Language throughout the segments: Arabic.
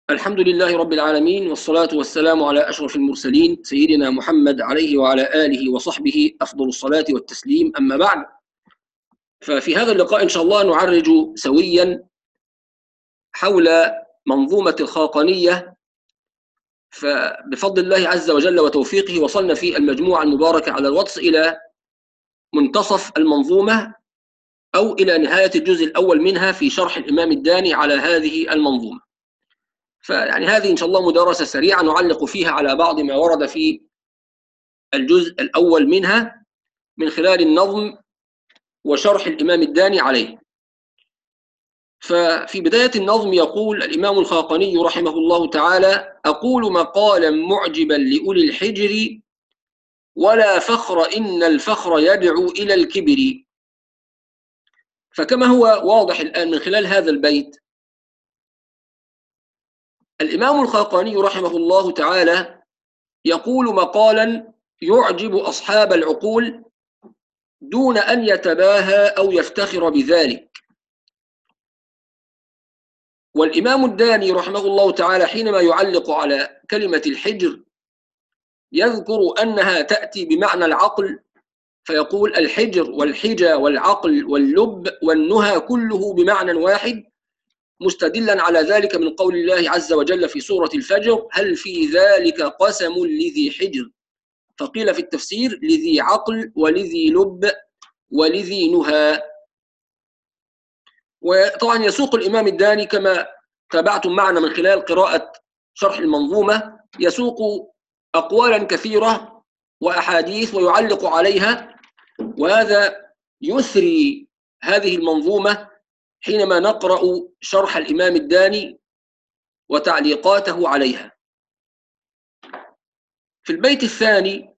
الحمد لله رب العالمين، والصلاة والسلام على أشرف المرسلين سيدنا محمد عليه وعلى آله وصحبه أفضل الصلاة والتسليم. أما بعد، ففي هذا اللقاء إن شاء الله نعرج سويا حول منظومة الخاقانية. فبفضل الله عز وجل وتوفيقه وصلنا في المجموعة المباركة على الواتس إلى منتصف المنظومة أو إلى نهاية الجزء الأول منها في شرح الإمام الداني على هذه المنظومة. فيعني هذه إن شاء الله مدارسة سريعة نعلق فيها على بعض ما ورد في الجزء الأول منها من خلال النظم وشرح الإمام الداني عليه. ففي بداية النظم يقول الإمام الخاقاني رحمه الله تعالى: أقول مقالا معجبا لأولي الحجر، ولا فخر إن الفخر يدعو إلى الكبر. فكما هو واضح الآن من خلال هذا البيت، الإمام الخاقاني رحمه الله تعالى يقول مقالا يعجب أصحاب العقول دون أن يتباهى أو يفتخر بذلك. والإمام الداني رحمه الله تعالى حينما يعلق على كلمة الحجر يذكر أنها تأتي بمعنى العقل، فيقول الحجر والحجى والعقل واللب والنهى كله بمعنى واحد، مستدلا على ذلك من قول الله عز وجل في سورة الفجر: هل في ذلك قسم لذي حجر. فقيل في التفسير: لذي عقل ولذي لب ولذي نهى. وطبعا يسوق الإمام الداني كما تابعتم معنا من خلال قراءة شرح المنظومة، يسوق أقوالا كثيرة وأحاديث ويعلق عليها، وهذا يثري هذه المنظومة حينما نقرأ شرح الإمام الداني وتعليقاته عليها. في البيت الثاني،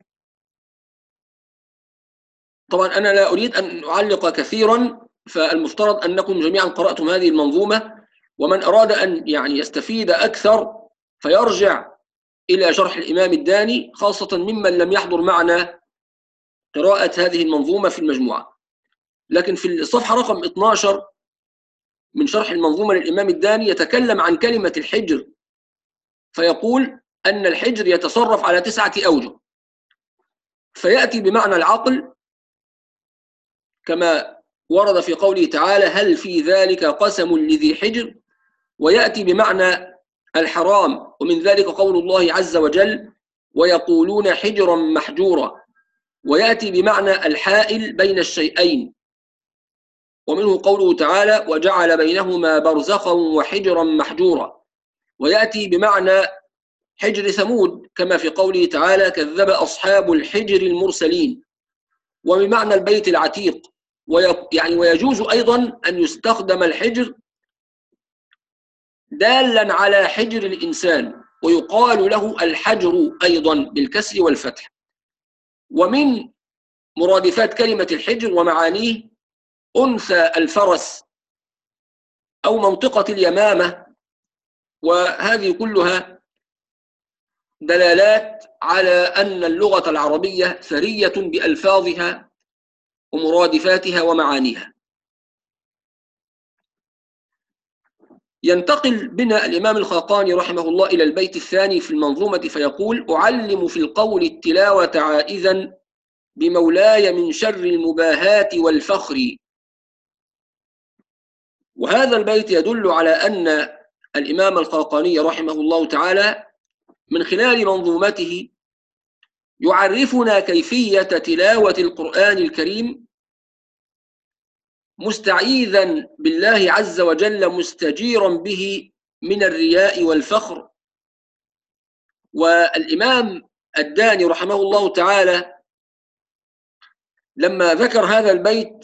طبعا أنا لا أريد أن أعلق كثيرا، فالمفترض أنكم جميعا قرأتم هذه المنظومة، ومن أراد أن يستفيد أكثر فيرجع إلى شرح الإمام الداني، خاصة ممن لم يحضر معنا قراءة هذه المنظومة في المجموعة. لكن في الصفحة رقم 12 من شرح المنظومة للإمام الداني يتكلم عن كلمة الحجر، فيقول أن الحجر يتصرف على 9 أوجه، فيأتي بمعنى العقل كما ورد في قوله تعالى: هل في ذلك قسم لذي حجر، ويأتي بمعنى الحرام، ومن ذلك قول الله عز وجل: ويقولون حجرا محجورا، ويأتي بمعنى الحائل بين الشيئين، ومنه قوله تعالى: وجعل بينهما برزخا وحجرا محجورا، ويأتي بمعنى حجر ثمود كما في قوله تعالى: كذب أصحاب الحجر المرسلين، وبمعنى البيت العتيق. ويجوز أيضا أن يستخدم الحجر دالا على حجر الإنسان، ويقال له الحجر أيضا بالكسر والفتح. ومن مرادفات كلمة الحجر ومعانيه أنثى الفرس أو منطقة اليمامة، وهذه كلها دلالات على أن اللغة العربية ثرية بألفاظها ومرادفاتها ومعانيها. ينتقل بنا الإمام الخاقاني رحمه الله إلى البيت الثاني في المنظومة، فيقول: أعلم في القول التلاوة عائذا بمولاي من شر المباهات والفخر. وهذا البيت يدل على أن الإمام الخاقاني رحمه الله تعالى من خلال منظومته يعرفنا كيفية تلاوة القرآن الكريم، مستعيذا بالله عز وجل مستجيرا به من الرياء والفخر. والإمام الداني رحمه الله تعالى لما ذكر هذا البيت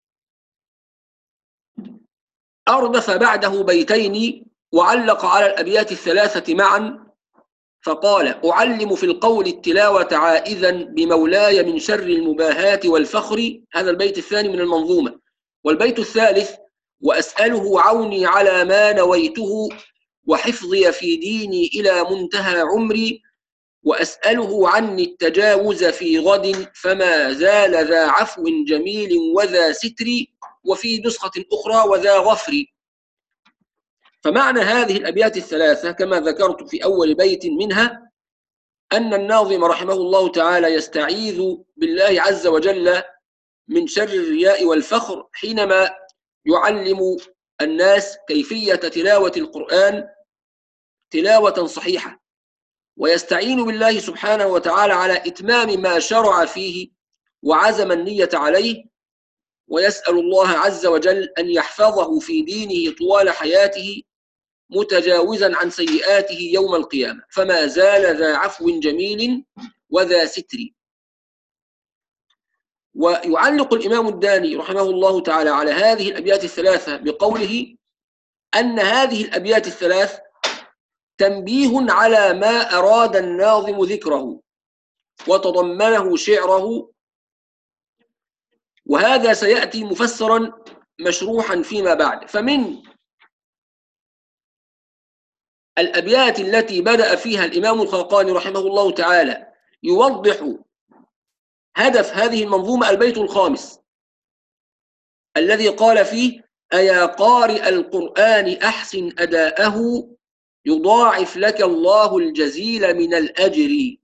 أردف بعده بيتين وعلق على الأبيات الثلاثة معا، فقال: أعلم في القول التلاوة عائذا بمولاي من شر المباهات والفخر. هذا البيت الثاني من المنظومة. والبيت الثالث: وأسأله عوني على ما نويته وحفظي في ديني إلى منتهى عمري، وأسأله عني التجاوز في غد فما زال ذا عفو جميل وذا ستر، وفي نسخة أخرى وذا غفر. فمعنى هذه الأبيات الثلاثة كما ذكرت في أول بيت منها أن الناظم رحمه الله تعالى يستعيذ بالله عز وجل من شر الرياء والفخر حينما يعلم الناس كيفية تلاوة القرآن تلاوة صحيحة، ويستعين بالله سبحانه وتعالى على إتمام ما شرع فيه وعزم النية عليه، ويسأل الله عز وجل أن يحفظه في دينه طوال حياته متجاوزا عن سيئاته يوم القيامة، فما زال ذا عفو جميل وذا ستر. ويعلق الإمام الداني رحمه الله تعالى على هذه الأبيات الثلاثة بقوله أن هذه الأبيات الثلاث تنبيه على ما أراد الناظم ذكره وتضمنه شعره، وهذا سيأتي مفسرا مشروحا فيما بعد. فمن الأبيات التي بدأ فيها الإمام الخلقاني رحمه الله تعالى يوضح هدف هذه المنظومة البيت الخامس الذي قال فيه: أيا قارئ القرآن أحسن أداءه يضاعف لك الله الجزيل من الأجر.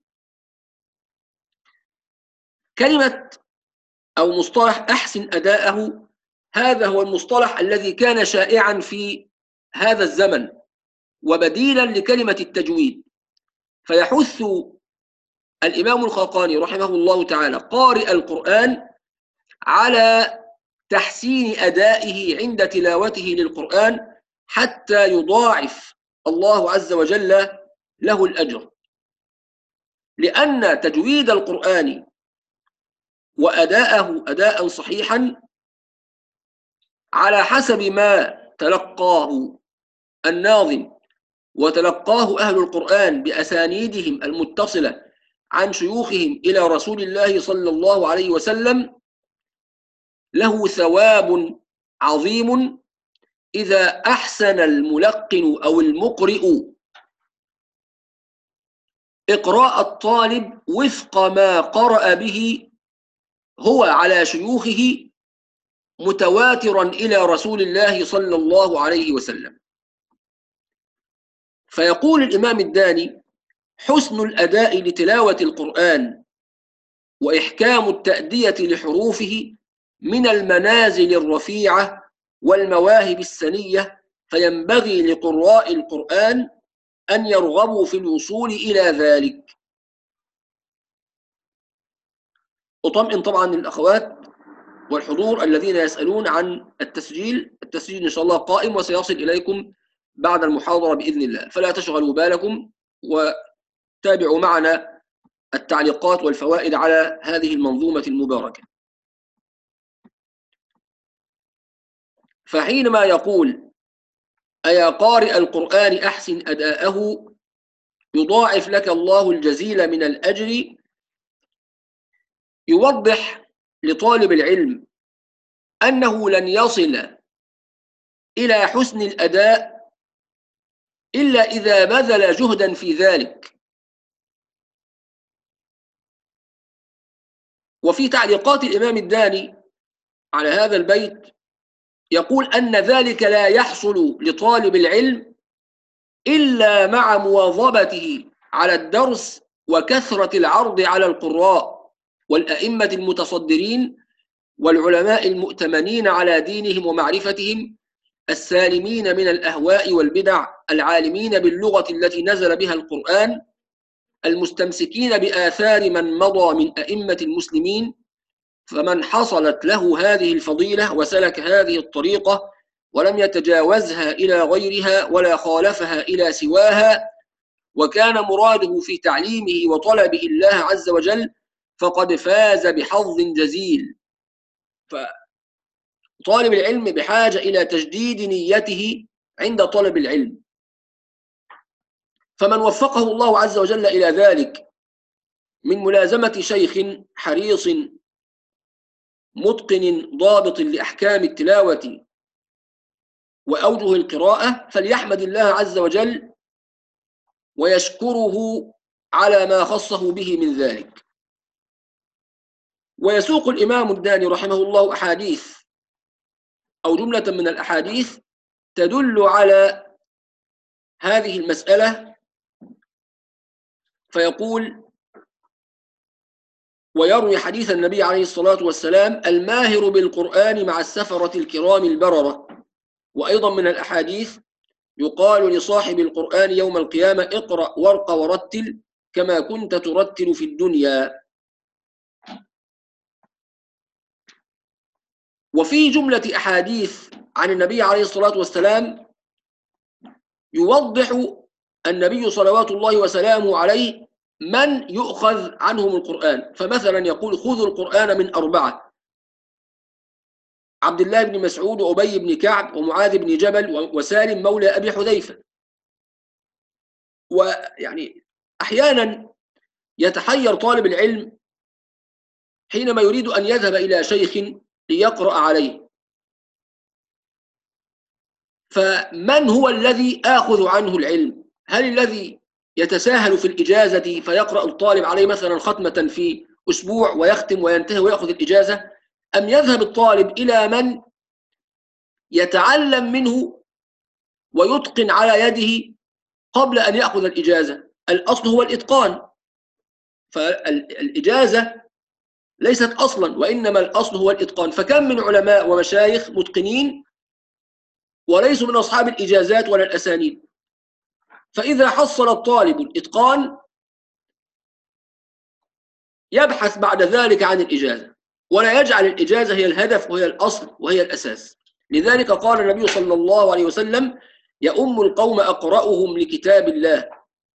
كلمة أو مصطلح أحسن أداءه هذا هو المصطلح الذي كان شائعا في هذا الزمن وبديلا لكلمة التجويد، فيحث الإمام الخلقاني رحمه الله تعالى قارئ القرآن على تحسين أدائه عند تلاوته للقرآن حتى يضاعف الله عز وجل له الأجر، لأن تجويد القرآن وأداءه أداء صحيحا على حسب ما تلقاه الناظم وتلقاه أهل القرآن بأسانيدهم المتصلة عن شيوخهم إلى رسول الله صلى الله عليه وسلم له ثواب عظيم إذا أحسن الملقن أو المقرئ إقراء الطالب وفق ما قرأ به هو على شيوخه متواترا إلى رسول الله صلى الله عليه وسلم. فيقول الإمام الداني: حسن الأداء لتلاوة القرآن وإحكام التأدية لحروفه من المنازل الرفيعة والمواهب السنية، فينبغي لقراء القرآن أن يرغبوا في الوصول إلى ذلك. أطمئن طبعا الأخوات والحضور الذين يسألون عن التسجيل إن شاء الله قائم وسيصل إليكم بعد المحاضرة بإذن الله، فلا تشغلوا بالكم وتابعوا معنا التعليقات والفوائد على هذه المنظومة المباركة. فحينما يقول: أيا قارئ القرآن أحسن أداءه يضاعف لك الله الجزيل من الأجر، يوضح لطالب العلم أنه لن يصل إلى حسن الأداء إلا إذا بذل جهدا في ذلك. وفي تعليقات الإمام الداني على هذا البيت يقول أن ذلك لا يحصل لطالب العلم إلا مع مواظبته على الدرس وكثرة العرض على القراء والأئمة المتصدرين والعلماء المؤتمنين على دينهم ومعرفتهم السالمين من الأهواء والبدع العالمين باللغة التي نزل بها القرآن المستمسكين بآثار من مضى من أئمة المسلمين. فمن حصلت له هذه الفضيلة وسلك هذه الطريقة ولم يتجاوزها إلى غيرها ولا خالفها إلى سواها وكان مراده في تعليمه وطلبه الله عز وجل فقد فاز بحظ جزيل. فطالب العلم بحاجة إلى تجديد نيته عند طلب العلم، فمن وفقه الله عز وجل إلى ذلك من ملازمة شيخ حريص متقن ضابط لأحكام التلاوة وأوجه القراءة فليحمد الله عز وجل ويشكره على ما خصه به من ذلك. ويسوق الإمام الداني رحمه الله أحاديث أو جملة من الأحاديث تدل على هذه المسألة فيقول: ويروي حديث النبي عليه الصلاة والسلام: الماهر بالقرآن مع السفرة الكرام البررة. وأيضا من الأحاديث: يقال لصاحب القرآن يوم القيامة: اقرأ وارق ورتل كما كنت ترتل في الدنيا. وفي جملة أحاديث عن النبي عليه الصلاة والسلام يوضح النبي صلوات الله وسلامه عليه من يؤخذ عنهم القرآن. فمثلا يقول: خذوا القرآن من أربعة: عبد الله بن مسعود وأبي بن كعب ومعاذ بن جبل وسالم مولى أبي حذيفة. ويعني أحيانا يتحير طالب العلم حينما يريد أن يذهب إلى شيخ ليقرأ عليه، فمن هو الذي آخذ عنه العلم؟ هل الذي يتساهل في الإجازة فيقرأ الطالب عليه مثلا ختمة في أسبوع ويختم وينتهي ويأخذ الإجازة، أم يذهب الطالب إلى من يتعلم منه ويتقن على يده قبل أن يأخذ الإجازة؟ الأصل هو الإتقان، فالإجازة ليست أصلا، وإنما الأصل هو الإتقان. فكم من علماء ومشايخ متقنين وليسوا من أصحاب الإجازات ولا الأسانيد. فإذا حصل الطالب الإتقان يبحث بعد ذلك عن الإجازة، ولا يجعل الإجازة هي الهدف وهي الأصل وهي الأساس. لذلك قال النبي صلى الله عليه وسلم: يؤم القوم أقرأهم لكتاب الله.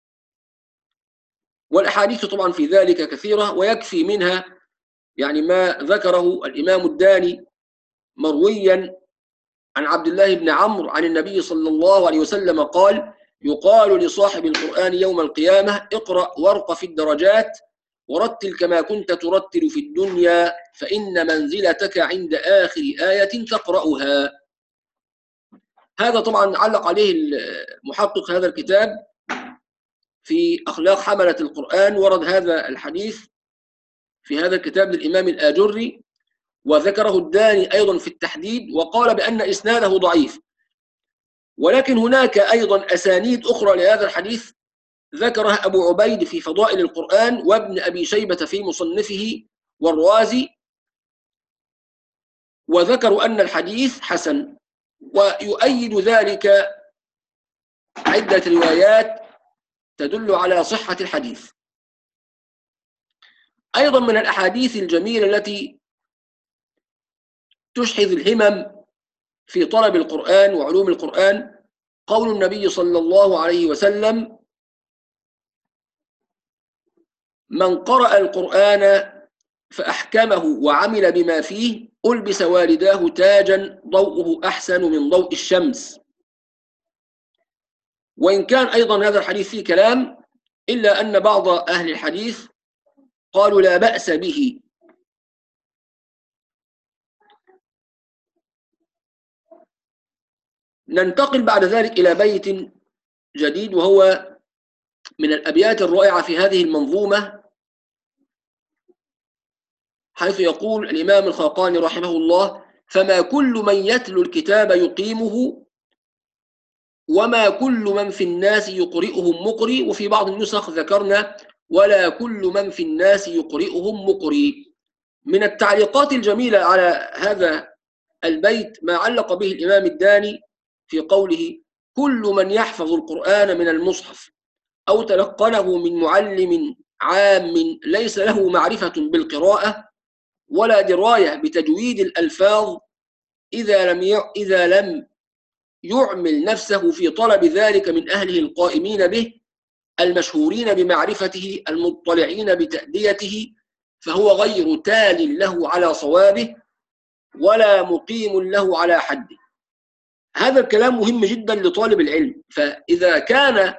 والأحاديث طبعا في ذلك كثيرة، ويكفي منها يعني ما ذكره الإمام الداني مرويا عن عبد الله بن عمرو عن النبي صلى الله عليه وسلم قال: يقال لصاحب القرآن يوم القيامة: اقرأ وارق في الدرجات ورتل كما كنت ترتل في الدنيا، فإن منزلتك عند آخر آية تقرأها. هذا طبعا علق عليه المحقق هذا الكتاب في أخلاق حملة القرآن، ورد هذا الحديث في هذا الكتاب للإمام الآجري، وذكره الداني أيضا في التحديد، وقال بأن إسناده ضعيف. ولكن هناك أيضا أسانيد أخرى لهذا الحديث ذكرها أبو عبيد في فضائل القرآن، وابن أبي شيبة في مصنفه، والرازي، وذكروا أن الحديث حسن. ويؤيد ذلك عدة روايات تدل على صحة الحديث. أيضا من الأحاديث الجميلة التي تشحذ الهمم في طلب القرآن وعلوم القرآن قول النبي صلى الله عليه وسلم: من قرأ القرآن فأحكمه وعمل بما فيه ألبس والداه تاجا ضوءه أحسن من ضوء الشمس. وإن كان أيضا هذا الحديث فيه كلام، إلا أن بعض أهل الحديث قالوا لا بأس به. ننتقل بعد ذلك إلى بيت جديد، وهو من الأبيات الرائعة في هذه المنظومة، حيث يقول الإمام الخاقاني رحمه الله: فما كل من يتلو الكتاب يقيمه، وما كل من في الناس يقرئهم مقري. وفي بعض النسخ ذكرنا: ولا كل من في الناس يقرئهم مقري. من التعليقات الجميلة على هذا البيت ما علق به الإمام الداني في قوله: كل من يحفظ القرآن من المصحف أو تلقنه من معلم عام ليس له معرفة بالقراءة ولا دراية بتجويد الألفاظ، إذا لم يعمل نفسه في طلب ذلك من أهله القائمين به المشهورين بمعرفته المطلعين بتأديته، فهو غير تال له على صوابه ولا مقيم له على حده. هذا الكلام مهم جدا لطالب العلم. فإذا كان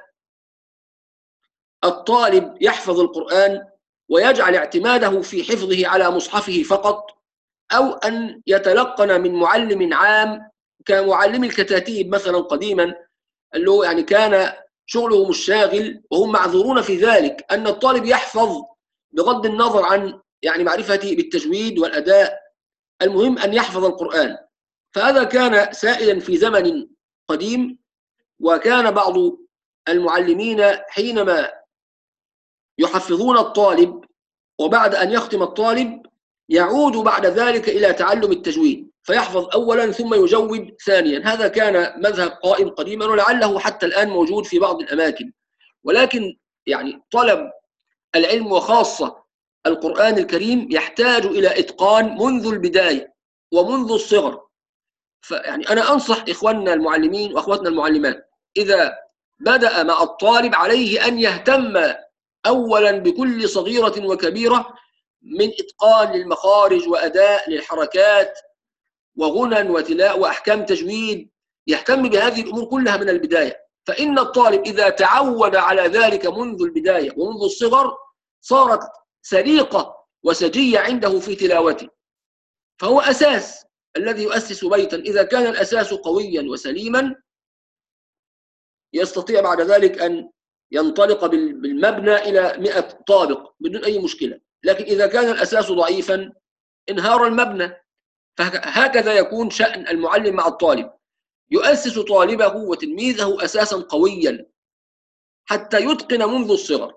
الطالب يحفظ القرآن ويجعل اعتماده في حفظه على مصحفه فقط، أو أن يتلقن من معلم عام كمعلم الكتاتيب مثلا قديما، اللي هو يعني كان شغله مش شاغل، وهم معذورون في ذلك، أن الطالب يحفظ بغض النظر عن يعني معرفته بالتجويد والأداء، المهم أن يحفظ القرآن. فهذا كان سائلا في زمن قديم، وكان بعض المعلمين حينما يحفظون الطالب وبعد أن يختم الطالب يعود بعد ذلك إلى تعلم التجويد فيحفظ أولا ثم يجود ثانيا. هذا كان مذهب قائم قديما ولعله حتى الآن موجود في بعض الأماكن، ولكن يعني طلب العلم وخاصة القرآن الكريم يحتاج إلى إتقان منذ البداية ومنذ الصغر. فيعني أنا أنصح إخواننا المعلمين وأخواتنا المعلمات إذا بدأ مع الطالب عليه أن يهتم أولا بكل صغيرة وكبيرة من إتقان للمخارج وأداء للحركات وغنى وتلاء وأحكام تجويد، يهتم بهذه الأمور كلها من البداية. فإن الطالب إذا تعود على ذلك منذ البداية ومنذ الصغر صارت سليقة وسجية عنده في تلاوته، فهو أساس الذي يؤسس بيتا. إذا كان الأساس قويا وسليما يستطيع بعد ذلك أن ينطلق بالمبنى إلى 100 طابق بدون أي مشكلة، لكن إذا كان الأساس ضعيفا انهار المبنى. فهكذا يكون شأن المعلم مع الطالب، يؤسس طالبه وتلميذه أساسا قويا حتى يتقن منذ الصغر.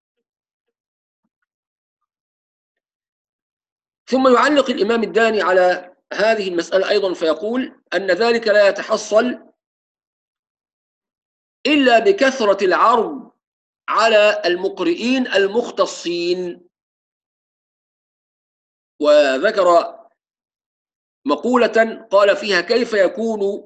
ثم يعلق الإمام الداني على هذه المسألة أيضا فيقول أن ذلك لا يتحصل إلا بكثرة العرض على المقرئين المختصين. وذكر مقولة قال فيها: كيف يكون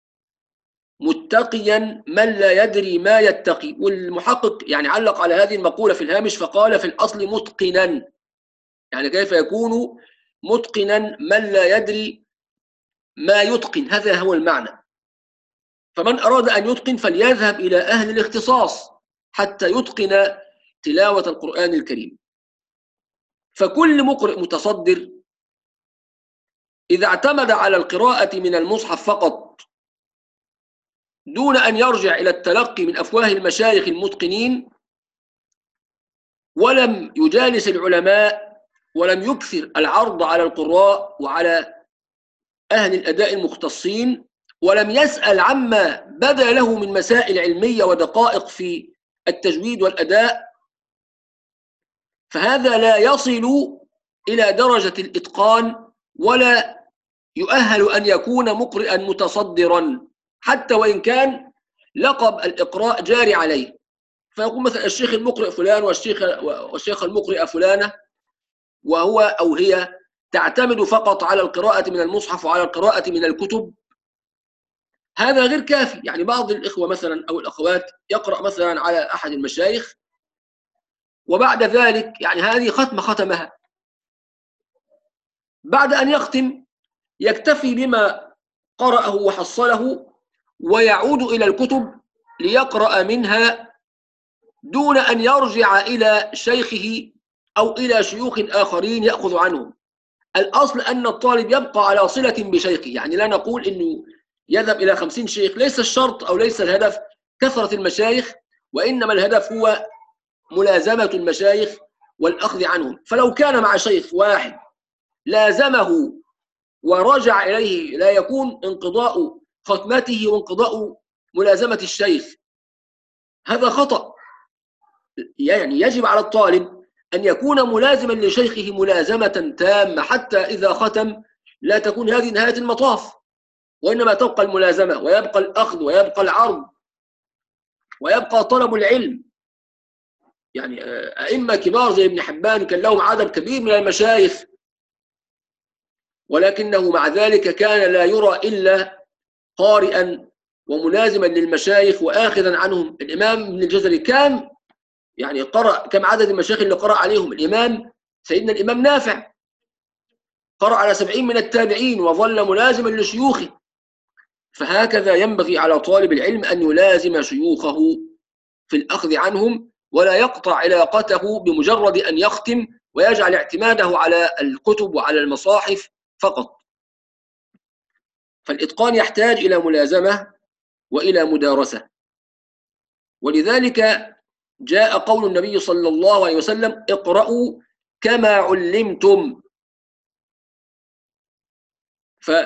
متقيا من لا يدري ما يتقي؟ والمحقق يعني علق على هذه المقولة في الهامش فقال في الأصل متقنا، يعني كيف يكون متقنا من لا يدري ما يتقن، هذا هو المعنى. فمن أراد أن يتقن فليذهب إلى أهل الاختصاص حتى يتقن تلاوة القرآن الكريم. فكل مقرئ متصدر إذا اعتمد على القراءة من المصحف فقط دون أن يرجع إلى التلقي من أفواه المشايخ المتقنين ولم يجالس العلماء ولم يكثر العرض على القراء وعلى أهل الأداء المختصين ولم يسأل عما بدا له من مسائل علمية ودقائق في التجويد والأداء، فهذا لا يصل إلى درجة الإتقان ولا يؤهل أن يكون مقرئا متصدرا حتى وإن كان لقب الإقراء جاري عليه. فيقول مثلا الشيخ المقرئ فلان والشيخ المقرئة فلانة، وهو أو هي تعتمد فقط على القراءة من المصحف وعلى القراءة من الكتب، هذا غير كافي. يعني بعض الإخوة مثلا أو الأخوات يقرأ مثلا على أحد المشايخ وبعد ذلك يعني هذه ختمها، بعد أن يختم يكتفي بما قرأه وحصله ويعود إلى الكتب ليقرأ منها دون أن يرجع إلى شيخه أو إلى شيوخ آخرين يأخذ عنهم. الأصل أن الطالب يبقى على صلة بشيخه، يعني لا نقول أنه يذهب إلى 50 شيخ، ليس الشرط أو ليس الهدف كثرة المشايخ، وإنما الهدف هو ملازمة المشايخ والأخذ عنهم. فلو كان مع شيخ واحد لازمه ورجع إليه لا يكون انقضاء ختمته وانقضاء ملازمة الشيخ، هذا خطأ. يعني يجب على الطالب أن يكون ملازما لشيخه ملازمة تامة حتى إذا ختم لا تكون هذه نهاية المطاف، وإنما تبقى الملازمة ويبقى الأخذ ويبقى العرض ويبقى طلب العلم. يعني أئمة كبار زي ابن حبان كان لهم عدد كبير من المشايخ، ولكنه مع ذلك كان لا يرى إلا قارئا وملازما للمشايخ وآخذا عنهم. الإمام ابن الجزري كان يعني قرأ كم عدد المشايخ اللي قرأ عليهم؟ الإمام سيدنا الإمام نافع قرأ على 70 من التابعين وظل ملازما لشيوخه. فهكذا ينبغي على طالب العلم أن يلازم شيوخه في الأخذ عنهم ولا يقطع علاقته بمجرد أن يختم ويجعل اعتماده على الكتب وعلى المصاحف فقط. فالإتقان يحتاج إلى ملازمة وإلى مدارسة، ولذلك جاء قول النبي صلى الله عليه وسلم: اقرأوا كما علمتم.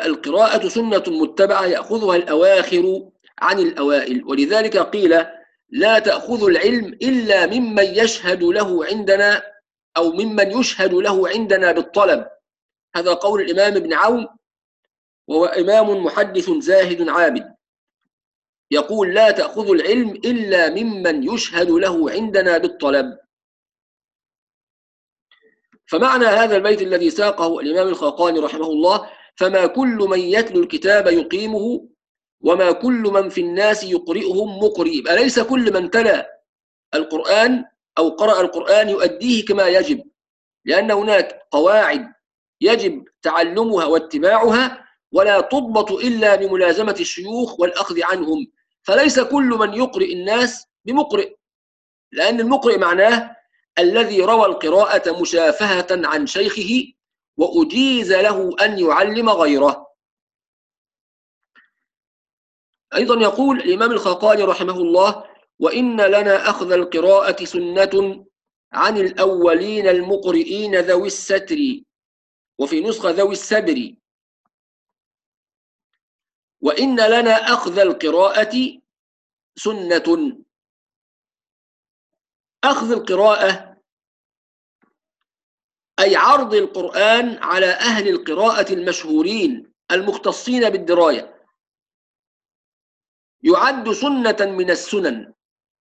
فالقراءة سنة متبعة يأخذها الأواخر عن الأوائل، ولذلك قيل لا تأخذوا العلم إلا ممن يشهد له عندنا أو ممن يشهد له عندنا بالطلب. هذا قول الإمام ابن عون، وهو إمام محدث زاهد عابد، يقول لا تأخذوا العلم إلا ممن يشهد له عندنا بالطلب. فمعنى هذا البيت الذي ساقه الإمام الخاقاني رحمه الله: فما كل من يتلو الكتاب يقيمه وما كل من في الناس يقرئهم مقرئ. أليس كل من تلا القرآن أو قرأ القرآن يؤديه كما يجب، لأن هناك قواعد يجب تعلمها واتباعها، ولا تضبط إلا بملازمة الشيوخ والأخذ عنهم. فليس كل من يقرئ الناس بمقرئ، لأن المقرئ معناه الذي روى القراءة مشافهة عن شيخه وأجيز له أن يعلم غيره. أيضا يقول الإمام الخاقاني رحمه الله: وإن لنا أخذ القراءة سنة عن الأولين المقرئين ذوي الستر، وفي نسخة ذوي السبر. وإن لنا أخذ القراءة سنة. أخذ القراءة أي عرض القرآن على أهل القراءة المشهورين المختصين بالدراية، يعد سنة من السنن.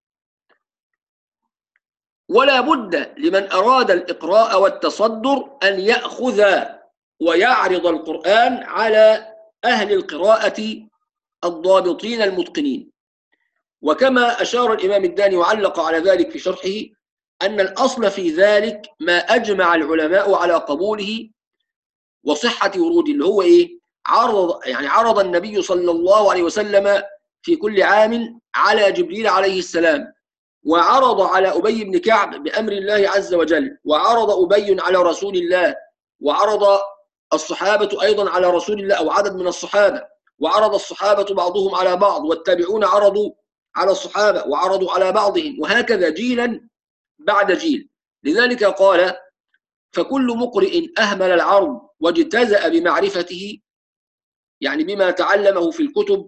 ولا بد لمن أراد الإقراء والتصدر أن يأخذ ويعرض القرآن على أهل القراءة الضابطين المتقنين. وكما أشار الإمام الداني وعلق على ذلك في شرحه، أن الأصل في ذلك ما أجمع العلماء على قبوله وصحة وروده، اللي هو إيه؟ عرض النبي صلى الله عليه وسلم في كل عام على جبريل عليه السلام، وعرض على أبي بن كعب بأمر الله عز وجل، وعرض أبي على رسول الله، وعرض الصحابة أيضا على رسول الله أو عدد من الصحابة، وعرض الصحابة بعضهم على بعض، والتابعون عرضوا على الصحابة وعرضوا على بعضهم، وهكذا جيلا بعد جيل. لذلك قال: فكل مقرئ أهمل العرض واجتزأ بمعرفته، يعني بما تعلمه في الكتب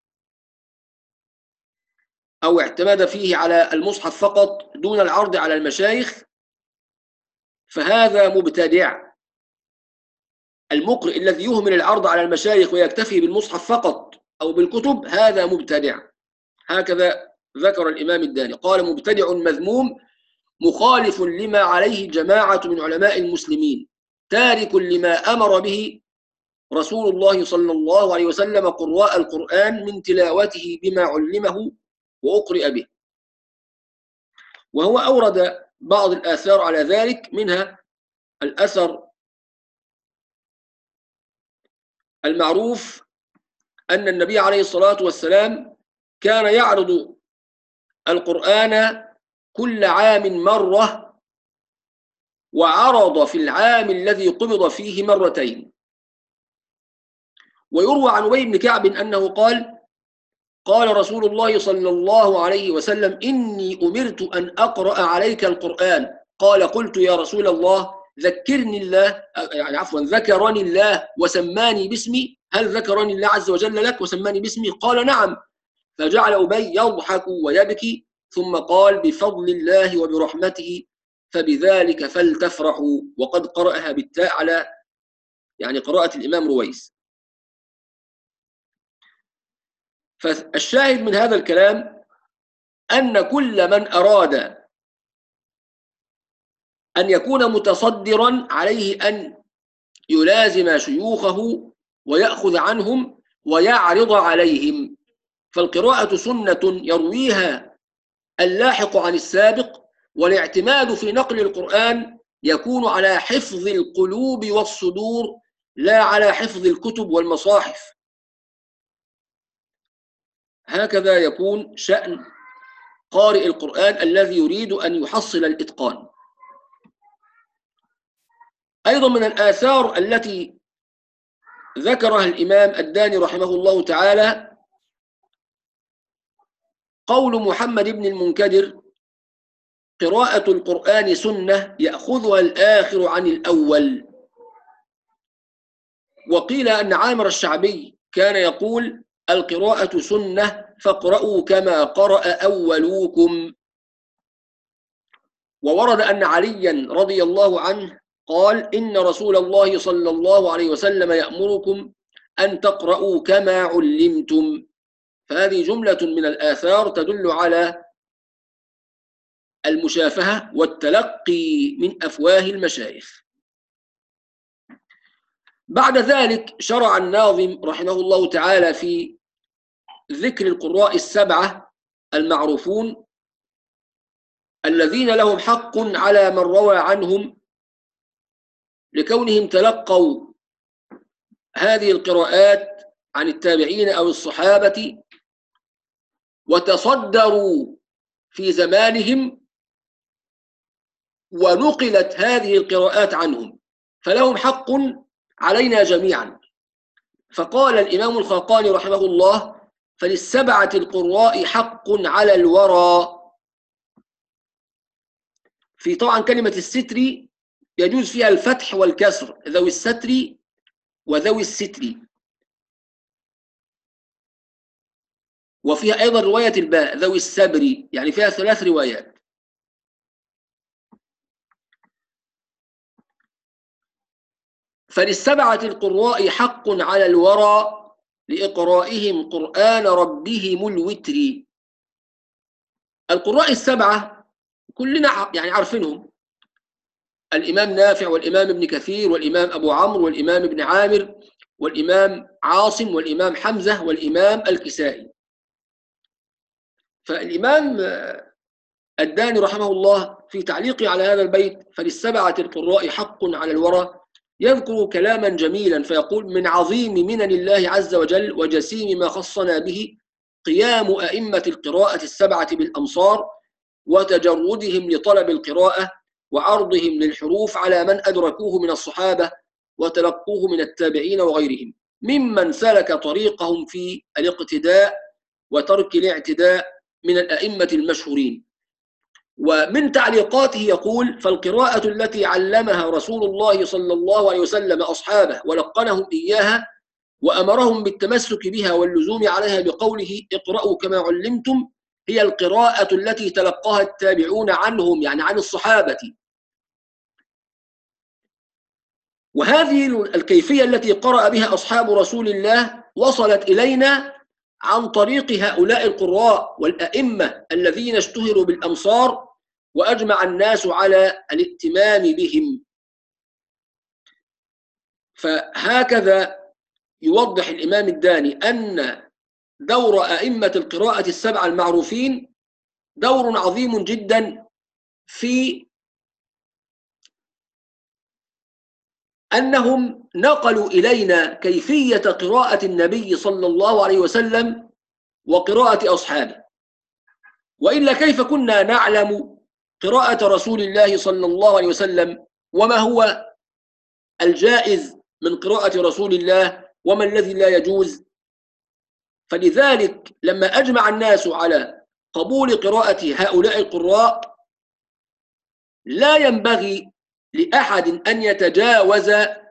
أو اعتمد فيه على المصحف فقط دون العرض على المشايخ، فهذا مبتدع. المقرئ الذي يهمل العرض على المشايخ ويكتفي بالمصحف فقط أو بالكتب هذا مبتدع. هكذا ذكر الإمام الداني، قال: مبتدع مذموم مخالف لما عليه جماعة من علماء المسلمين، تارك لما أمر به رسول الله صلى الله عليه وسلم قراء القرآن من تلاوته بما علمه وأقرئ به. وهو أورد بعض الآثار على ذلك، منها الأثر المعروف أن النبي عليه الصلاة والسلام كان يعرض القرآن كل عام مرة، وعرض في العام الذي قبض فيه مرتين. ويروى عن أبي بن كعب أنه قال: قال رسول الله صلى الله عليه وسلم: إني أمرت أن أقرأ عليك القرآن. قال: قلت يا رسول الله ذكرني الله، يعني عفوا ذكرني الله وسماني باسمي، هل ذكرني الله عز وجل لك وسماني باسمي؟ قال: نعم. فجعل أبي يضحك ويبكي، ثم قال: بفضل الله وبرحمته فبذلك فلتفرحوا. وقد قرأها بالتاء على يعني قراءة الإمام رويس. فالشاهد من هذا الكلام أن كل من أراد أن يكون متصدرا عليه أن يلازم شيوخه ويأخذ عنهم ويعرض عليهم. فالقراءة سنة يرويها اللاحق عن السابق، والاعتماد في نقل القرآن يكون على حفظ القلوب والصدور لا على حفظ الكتب والمصاحف. هكذا يكون شأن قارئ القرآن الذي يريد أن يحصل الإتقان. أيضا من الآثار التي ذكرها الإمام الداني رحمه الله تعالى قول محمد بن المنكدر: قراءة القرآن سنة يأخذها الآخر عن الأول. وقيل أن عامر الشعبي كان يقول: القراءة سنة فاقرأوا كما قرأ أولوكم. وورد أن عليا رضي الله عنه قال إن رسول الله صلى الله عليه وسلم يأمركم أن تقرأوا كما علمتم. فهذه جملة من الآثار تدل على المشافهة والتلقي من أفواه المشايخ. بعد ذلك شرع الناظم رحمه الله تعالى في ذكر القراء السبعة المعروفون الذين لهم حق على من روى عنهم لكونهم تلقوا هذه القراءات عن التابعين أو الصحابة وتصدروا في زمانهم ونقلت هذه القراءات عنهم، فلهم حق علينا جميعا. فقال الإمام الخاقاني رحمه الله: فللسبعة القراء حق على الورى. في طبعا كلمة الستر يجوز فيها الفتح والكسر، ذوي الستر وذوي الستر، وفيها أيضا رواية الباء ذوي السبر، يعني فيها 3 روايات. فللسبعة القراء حق على الورى لإقرائهم قرآن ربهم الوتر. القراء السبعة كلنا يعني عارفينهم: الإمام نافع، والإمام ابن كثير، والإمام أبو عمرو، والإمام ابن عامر، والإمام عاصم، والإمام حمزة، والإمام الكسائي. فالإمام الداني رحمه الله في تعليقه على هذا البيت: فللسبعة القراء حق على الورى، يذكر كلاما جميلا فيقول: من عظيم منن الله عز وجل وجسيم ما خصنا به قيام أئمة القراءة السبعة بالأمصار وتجردهم لطلب القراءة وعرضهم للحروف على من أدركوه من الصحابة وتلقوه من التابعين وغيرهم ممن سلك طريقهم في الاقتداء وترك الاعتداء من الأئمة المشهورين. ومن تعليقاته يقول: فالقراءة التي علمها رسول الله صلى الله عليه وسلم أصحابه ولقنهم إياها وأمرهم بالتمسك بها واللزوم عليها بقوله: اقرأوا كما علمتم، هي القراءة التي تلقاها التابعون عنهم، يعني عن الصحابة. وهذه الكيفية التي قرأ بها أصحاب رسول الله وصلت إلينا عن طريق هؤلاء القراء والأئمة الذين اشتهروا بالأمصار وأجمع الناس على الائتمام بهم. فهكذا يوضح الإمام الداني أن دور أئمة القراءة السبعة المعروفين دور عظيم جدا في أنهم نقلوا إلينا كيفية قراءة النبي صلى الله عليه وسلم وقراءة أصحابه، وإلا كيف كنا نعلم قراءة رسول الله صلى الله عليه وسلم وما هو الجائز من قراءة رسول الله وما الذي لا يجوز؟ فلذلك لما أجمع الناس على قبول قراءة هؤلاء القراء لا ينبغي لأحد أن يتجاوز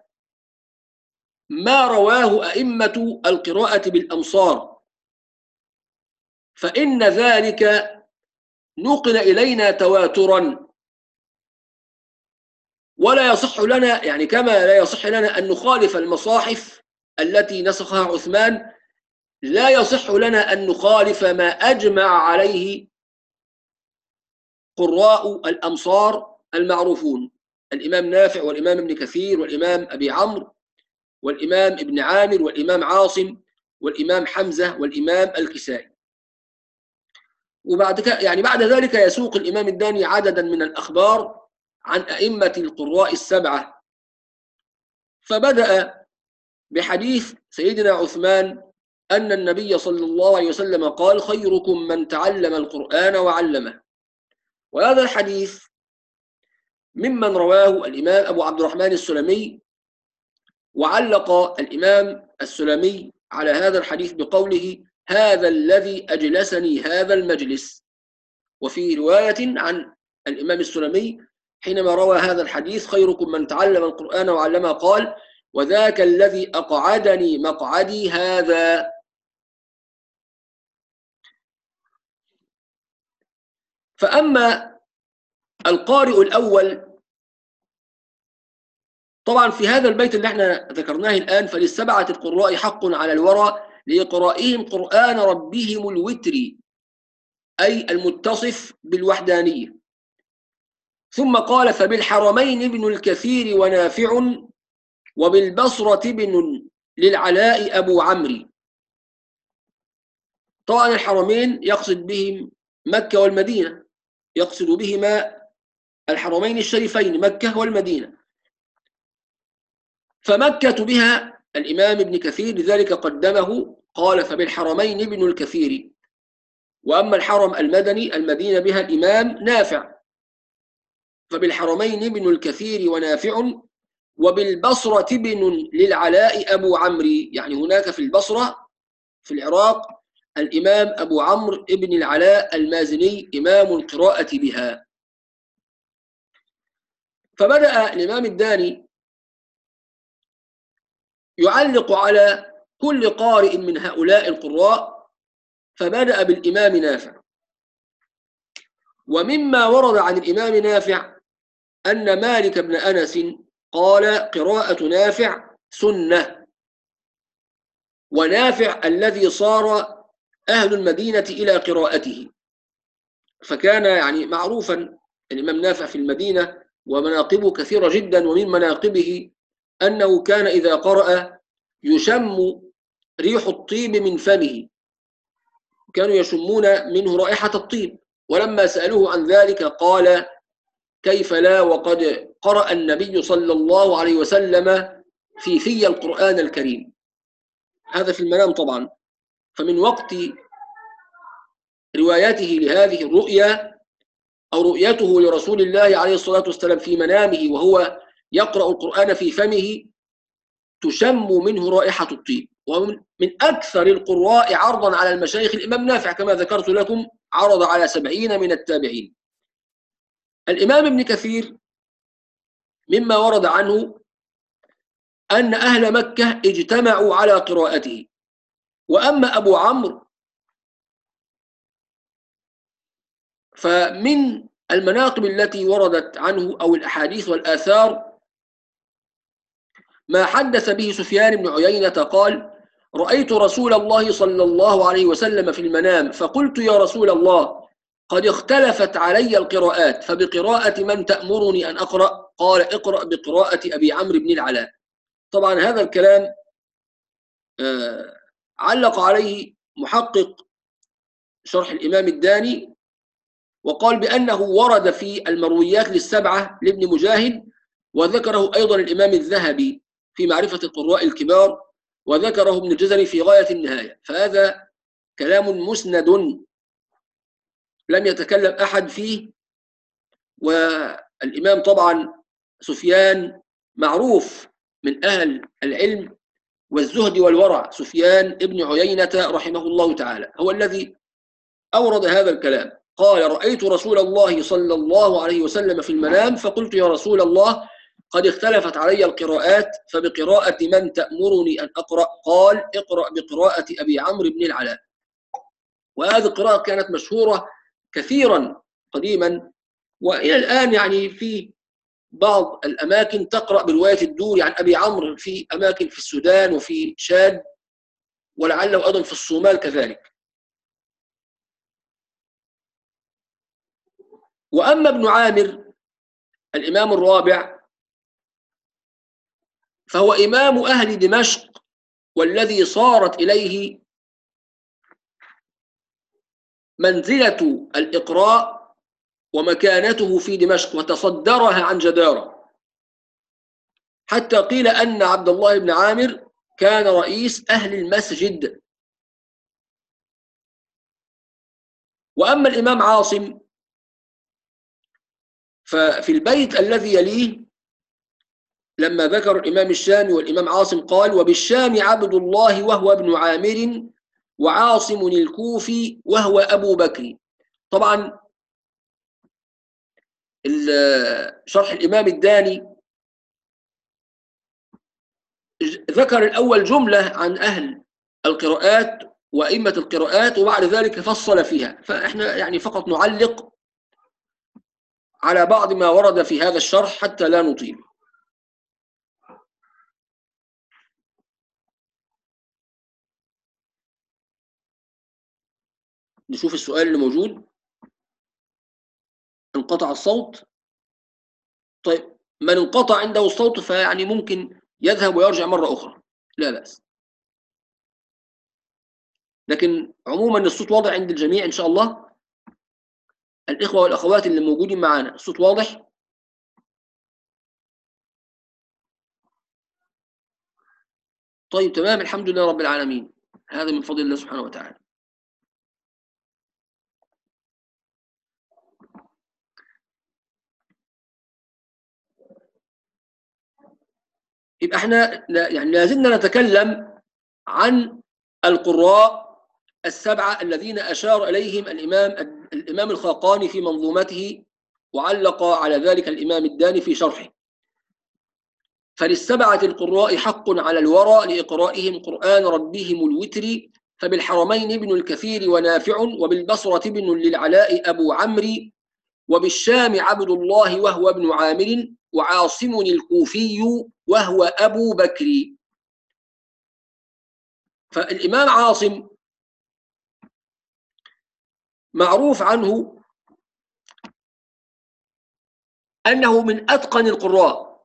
ما رواه أئمة القراءة بالأمصار، فإن ذلك نقل إلينا تواترا، ولا يصح لنا، يعني كما لا يصح لنا أن نخالف المصاحف التي نسخها عثمان، لا يصح لنا أن نخالف ما أجمع عليه قراء الأمصار المعروفون: الإمام نافع، والإمام ابن كثير، والإمام أبي عمرو، والإمام ابن عامر، والإمام عاصم، والإمام حمزة، والإمام الكسائي. بعد ذلك يسوق الإمام الداني عددا من الأخبار عن أئمة القراء السبعة، فبدأ بحديث سيدنا عثمان أن النبي صلى الله عليه وسلم قال: خيركم من تعلم القرآن وعلمه. وهذا الحديث ممن رواه الإمام أبو عبد الرحمن السلمي، وعلق الإمام السلمي على هذا الحديث بقوله: هذا الذي أجلسني هذا المجلس. وفي رواية عن الإمام السلمي حينما روى هذا الحديث: خيركم من تعلم القرآن وعلمه، قال: وذاك الذي أقعدني مقعدي هذا. فأما القارئ الأول، طبعا في هذا البيت اللي احنا ذكرناه الآن: فللسبعة القراء حق على الورى لإقرائهم قرآن ربهم الوتر، أي المتصف بالوحدانية. ثم قال: فبالحرمين ابن الكثير ونافع، وبالبصرة ابن للعلاء أبو عمرو. طبعا الحرمين يقصد بهم مكة والمدينة، يقصد بهما الحرمين الشريفين مكة والمدينة. فمكة بها الإمام ابن كثير، لذلك قدمه، قال: فبالحرمين ابن الكثير. وأما الحرم المدني المدينة بها الإمام نافع، فبالحرمين ابن الكثير ونافع، وبالبصرة ابن للعلاء أبو عمرو. يعني هناك في البصرة في العراق الإمام أبو عمرو ابن العلاء المازني إمام القراءة بها. فبدأ الإمام الداني يعلق على كل قارئ من هؤلاء القراء، فبدأ بالإمام نافع. ومما ورد عن الإمام نافع أن مالك بن أنس قال: قراءة نافع سنة. ونافع الذي صار أهل المدينة إلى قراءته، فكان يعني معروفا الإمام نافع في المدينة ومناقبه كثيرة جدا. ومن مناقبه أنه كان إذا قرأ يشم ريح الطيب من فمه، كانوا يشمون منه رائحة الطيب. ولما سألوه عن ذلك قال: كيف لا، وقد قرأ النبي صلى الله عليه وسلم في القرآن الكريم. هذا في المنام طبعا. فمن وقت روايته لهذه الرؤيا أو رؤيته لرسول الله عليه الصلاة والسلام في منامه وهو يقرأ القرآن في فمه تشم منه رائحة الطيب. ومن أكثر القراء عرضا على المشايخ الإمام نافع، كما ذكرت لكم عرض على 70 من التابعين. الإمام ابن كثير مما ورد عنه أن أهل مكة اجتمعوا على قراءته. وأما أبو عمرو فمن المناقب التي وردت عنه أو الأحاديث والآثار ما حدث به سفيان بن عيينة قال: رأيت رسول الله صلى الله عليه وسلم في المنام فقلت: يا رسول الله، قد اختلفت علي القراءات، فبقراءة من تأمرني أن أقرأ؟ قال: اقرأ بقراءة أبي عمرو بن العلاء. طبعا هذا الكلام علق عليه محقق شرح الإمام الداني وقال بأنه ورد في المرويات للسبعة لابن مجاهد، وذكره أيضا الإمام الذهبي في معرفة القراء الكبار، وذكره ابن الجزري في غاية النهاية. فهذا كلام مسند لم يتكلم أحد فيه. والإمام طبعا سفيان معروف من أهل العلم والزهد والورع، سفيان ابن عيينة رحمه الله تعالى هو الذي أورد هذا الكلام. قال: رأيت رسول الله صلى الله عليه وسلم في المنام فقلت: يا رسول الله، قد اختلفت علي القراءات، فبقراءة من تأمرني أن أقرأ؟ قال: اقرأ بقراءة أبي عمرو بن العلاء. وهذه القراءة كانت مشهورة كثيرا قديما، وإلى الآن يعني في بعض الأماكن تقرأ برواية الدوري عن أبي عمرو في أماكن في السودان وفي شاد، ولعله أيضا في الصومال كذلك. وأما ابن عامر الإمام الرابع فهو إمام أهل دمشق، والذي صارت إليه منزلة الإقراء ومكانته في دمشق وتصدرها عن جدارة، حتى قيل أن عبد الله بن عامر كان رئيس أهل المسجد. وأما الإمام عاصم ففي البيت الذي يليه لما ذكر الإمام الشامي والإمام عاصم قال: وبالشام عبد الله وهو ابن عامر، وعاصم الكوفي وهو أبو بكر. طبعا شرح الإمام الداني ذكر الأول جملة عن أهل القراءات وأئمة القراءات، وبعد ذلك فصل فيها. فإحنا يعني فقط نعلق على بعض ما ورد في هذا الشرح حتى لا نطيل. نشوف السؤال اللي موجود. انقطع الصوت. طيب، من انقطع عنده الصوت فيعني ممكن يذهب ويرجع مرة أخرى، لا بأس. لكن عموما الصوت واضح عند الجميع إن شاء الله. الإخوة والأخوات اللي موجودين معنا الصوت واضح؟ طيب تمام، الحمد لله رب العالمين، هذا من فضل الله سبحانه وتعالى. يبقى احنا يعني لازلنا نتكلم عن القراء السبعة الذين أشار إليهم الإمام الخاقاني في منظومته، وعلق على ذلك الإمام الداني في شرحه. فللسبعة القراء حق على الورى لإقرائهم قرآن ربهم الوتر، فبالحرمين ابن الكثير ونافع، وبالبصرة ابن للعلاء أبو عمرو، وبالشام عبد الله وهو ابن عامر، وعاصم الكوفي وهو أبو بكر. فالإمام عاصم معروف عنه أنه من أتقن القراء،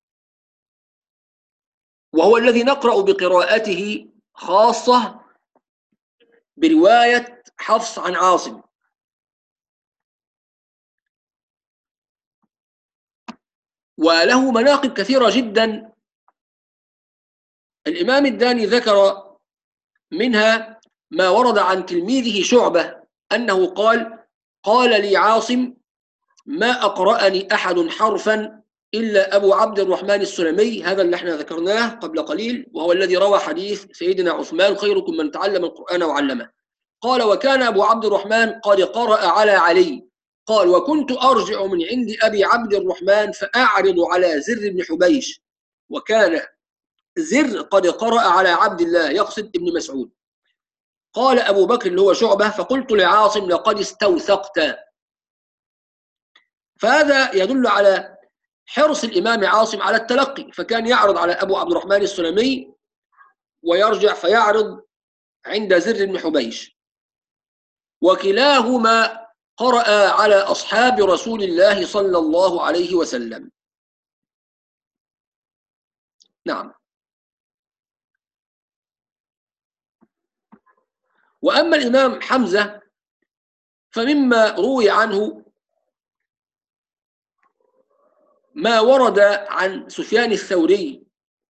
وهو الذي نقرأ بقراءته خاصة برواية حفص عن عاصم. وله مناقب كثيرة جدا. الإمام الداني ذكر منها ما ورد عن تلميذه شعبة أنه قال لي عاصم: ما أقرأني أحد حرفا إلا أبو عبد الرحمن السلمي، هذا اللي احنا ذكرناه قبل قليل، وهو الذي روى حديث سيدنا عثمان: خيركم من تعلم القرآن وعلمه. قال: وكان أبو عبد الرحمن قد قرأ على علي. قال: وكنت أرجع من عند أبي عبد الرحمن فأعرض على زر بن حبيش، وكان زر قد قرأ على عبد الله، يقصد ابن مسعود. قال أبو بكر اللي هو شعبة: فقلت لعاصم: لقد استوثقت. فهذا يدل على حرص الإمام عاصم على التلقي، فكان يعرض على أبو عبد الرحمن السلمي ويرجع فيعرض عند زر بن حبيش، وكلاهما قرأ على أصحاب رسول الله صلى الله عليه وسلم. نعم. وأما الإمام حمزة فمما روي عنه ما ورد عن سفيان الثوري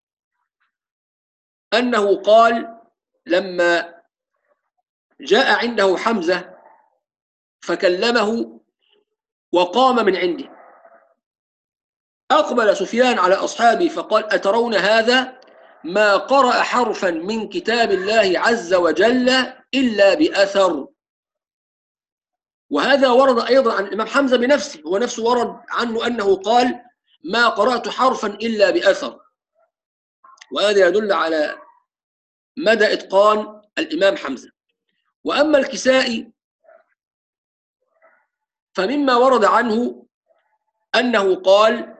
أنه قال لما جاء عنده حمزة فكلمه وقام من عنده، أقبل سفيان على أصحابه فقال: أترون هذا؟ ما قرأ حرفا من كتاب الله عز وجل إلا بأثر. وهذا ورد أيضا عن الإمام حمزة بنفسه، هو نفسه ورد عنه أنه قال: ما قرأت حرفا إلا بأثر. وهذا يدل على مدى إتقان الإمام حمزة. وأما الكسائي فمما ورد عنه أنه قال: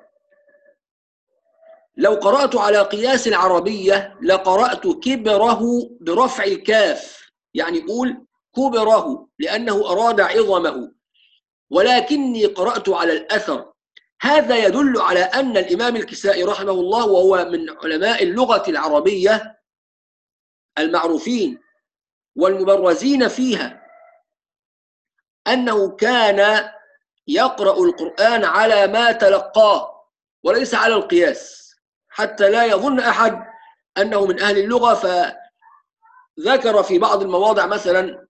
لو قرأت على قياس العربية لقرأت كبره برفع الكاف، يعني يقول كبره لأنه أراد عظمه، ولكني قرأت على الأثر. هذا يدل على أن الإمام الكسائي رحمه الله، وهو من علماء اللغة العربية المعروفين والمبرزين فيها، أنه كان يقرأ القرآن على ما تلقاه وليس على القياس، حتى لا يظن أحد أنه من أهل اللغة. فذكر في بعض المواضع مثلا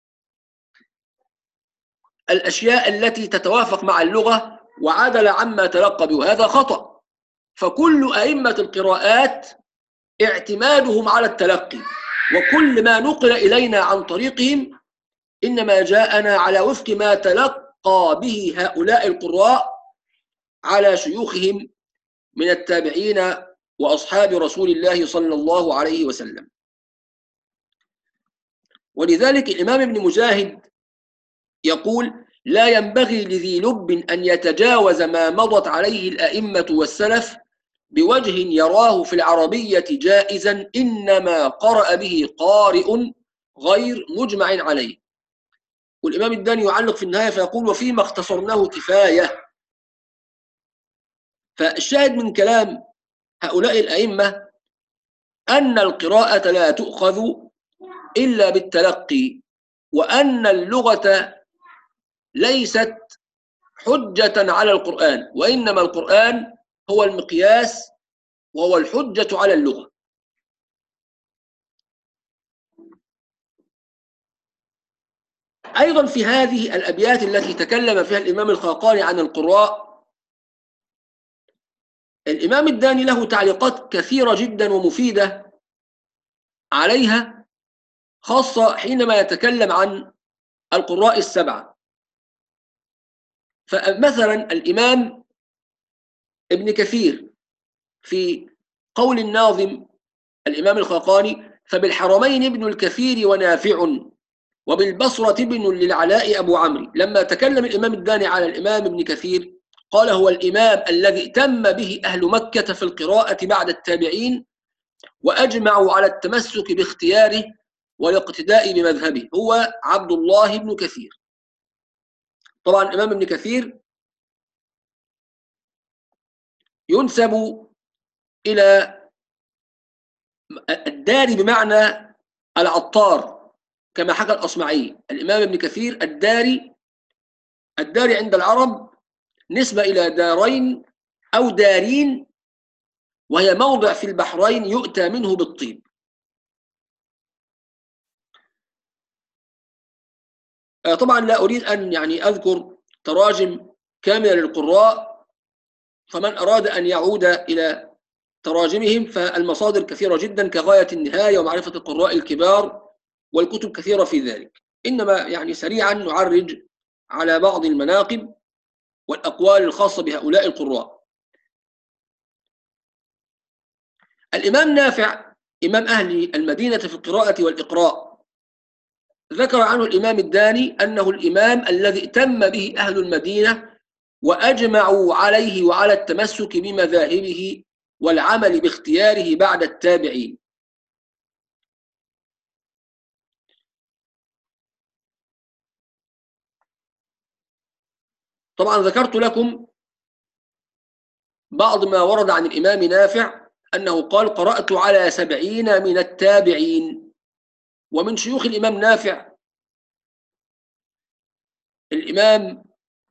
الأشياء التي تتوافق مع اللغة وعدل عما تلقى به، هذا خطأ. فكل أئمة القراءات اعتمادهم على التلقي، وكل ما نقل إلينا عن طريقهم إنما جاءنا على وفق ما تلقى به هؤلاء القراء على شيوخهم من التابعين وأصحاب رسول الله صلى الله عليه وسلم. ولذلك الإمام ابن مجاهد يقول: لا ينبغي لذي لب أن يتجاوز ما مضت عليه الأئمة والسلف بوجه يراه في العربية جائزا، إنما قرأ به قارئ غير مجمع عليه. والإمام الداني يعلق في النهاية فيقول: وفيما اختصرناه كفاية. فالشاهد من كلام هؤلاء الأئمة أن القراءة لا تؤخذ إلا بالتلقي، وأن اللغة ليست حجة على القرآن، وإنما القرآن هو المقياس وهو الحجة على اللغة. أيضا في هذه الأبيات التي تكلم فيها الإمام الخاقاني عن القراء، الإمام الداني له تعليقات كثيرة جدا ومفيدة عليها، خاصة حينما يتكلم عن القراء السبعة. فمثلا الإمام ابن كثير في قول الناظم الإمام الخاقاني: فبالحرمين ابن الكثير ونافع، وبالبصرة ابن للعلاء أبو عمرو. لما تكلم الإمام الداني على الإمام ابن كثير قال: هو الإمام الذي ائتم به أهل مكة في القراءة بعد التابعين، وأجمعوا على التمسك باختياره والاقتداء بمذهبه، هو عبد الله بن كثير. طبعا الإمام ابن كثير ينسب إلى الداري بمعنى العطار، كما حكى الأصمعي. الإمام ابن كثير الداري عند العرب نسبة إلى دارين أو دارين، وهي موضع في البحرين يؤتى منه بالطيب. طبعا لا أريد أن أذكر تراجم كاملة للقراء، فمن أراد أن يعود إلى تراجمهم فالمصادر كثيرة جدا كغاية النهاية ومعرفة القراء الكبار، والكتب كثيرة في ذلك. إنما سريعا نعرج على بعض المناقب والأقوال الخاصة بهؤلاء القراء. الإمام نافع إمام أهل المدينة في القراءة والإقراء، ذكر عنه الإمام الداني أنه الإمام الذي ائتم به أهل المدينة وأجمعوا عليه وعلى التمسك بمذاهبه والعمل باختياره بعد التابعين. طبعا ذكرت لكم بعض ما ورد عن الإمام نافع أنه قال: قرأت على 70 من التابعين. ومن شيوخ الإمام نافع الإمام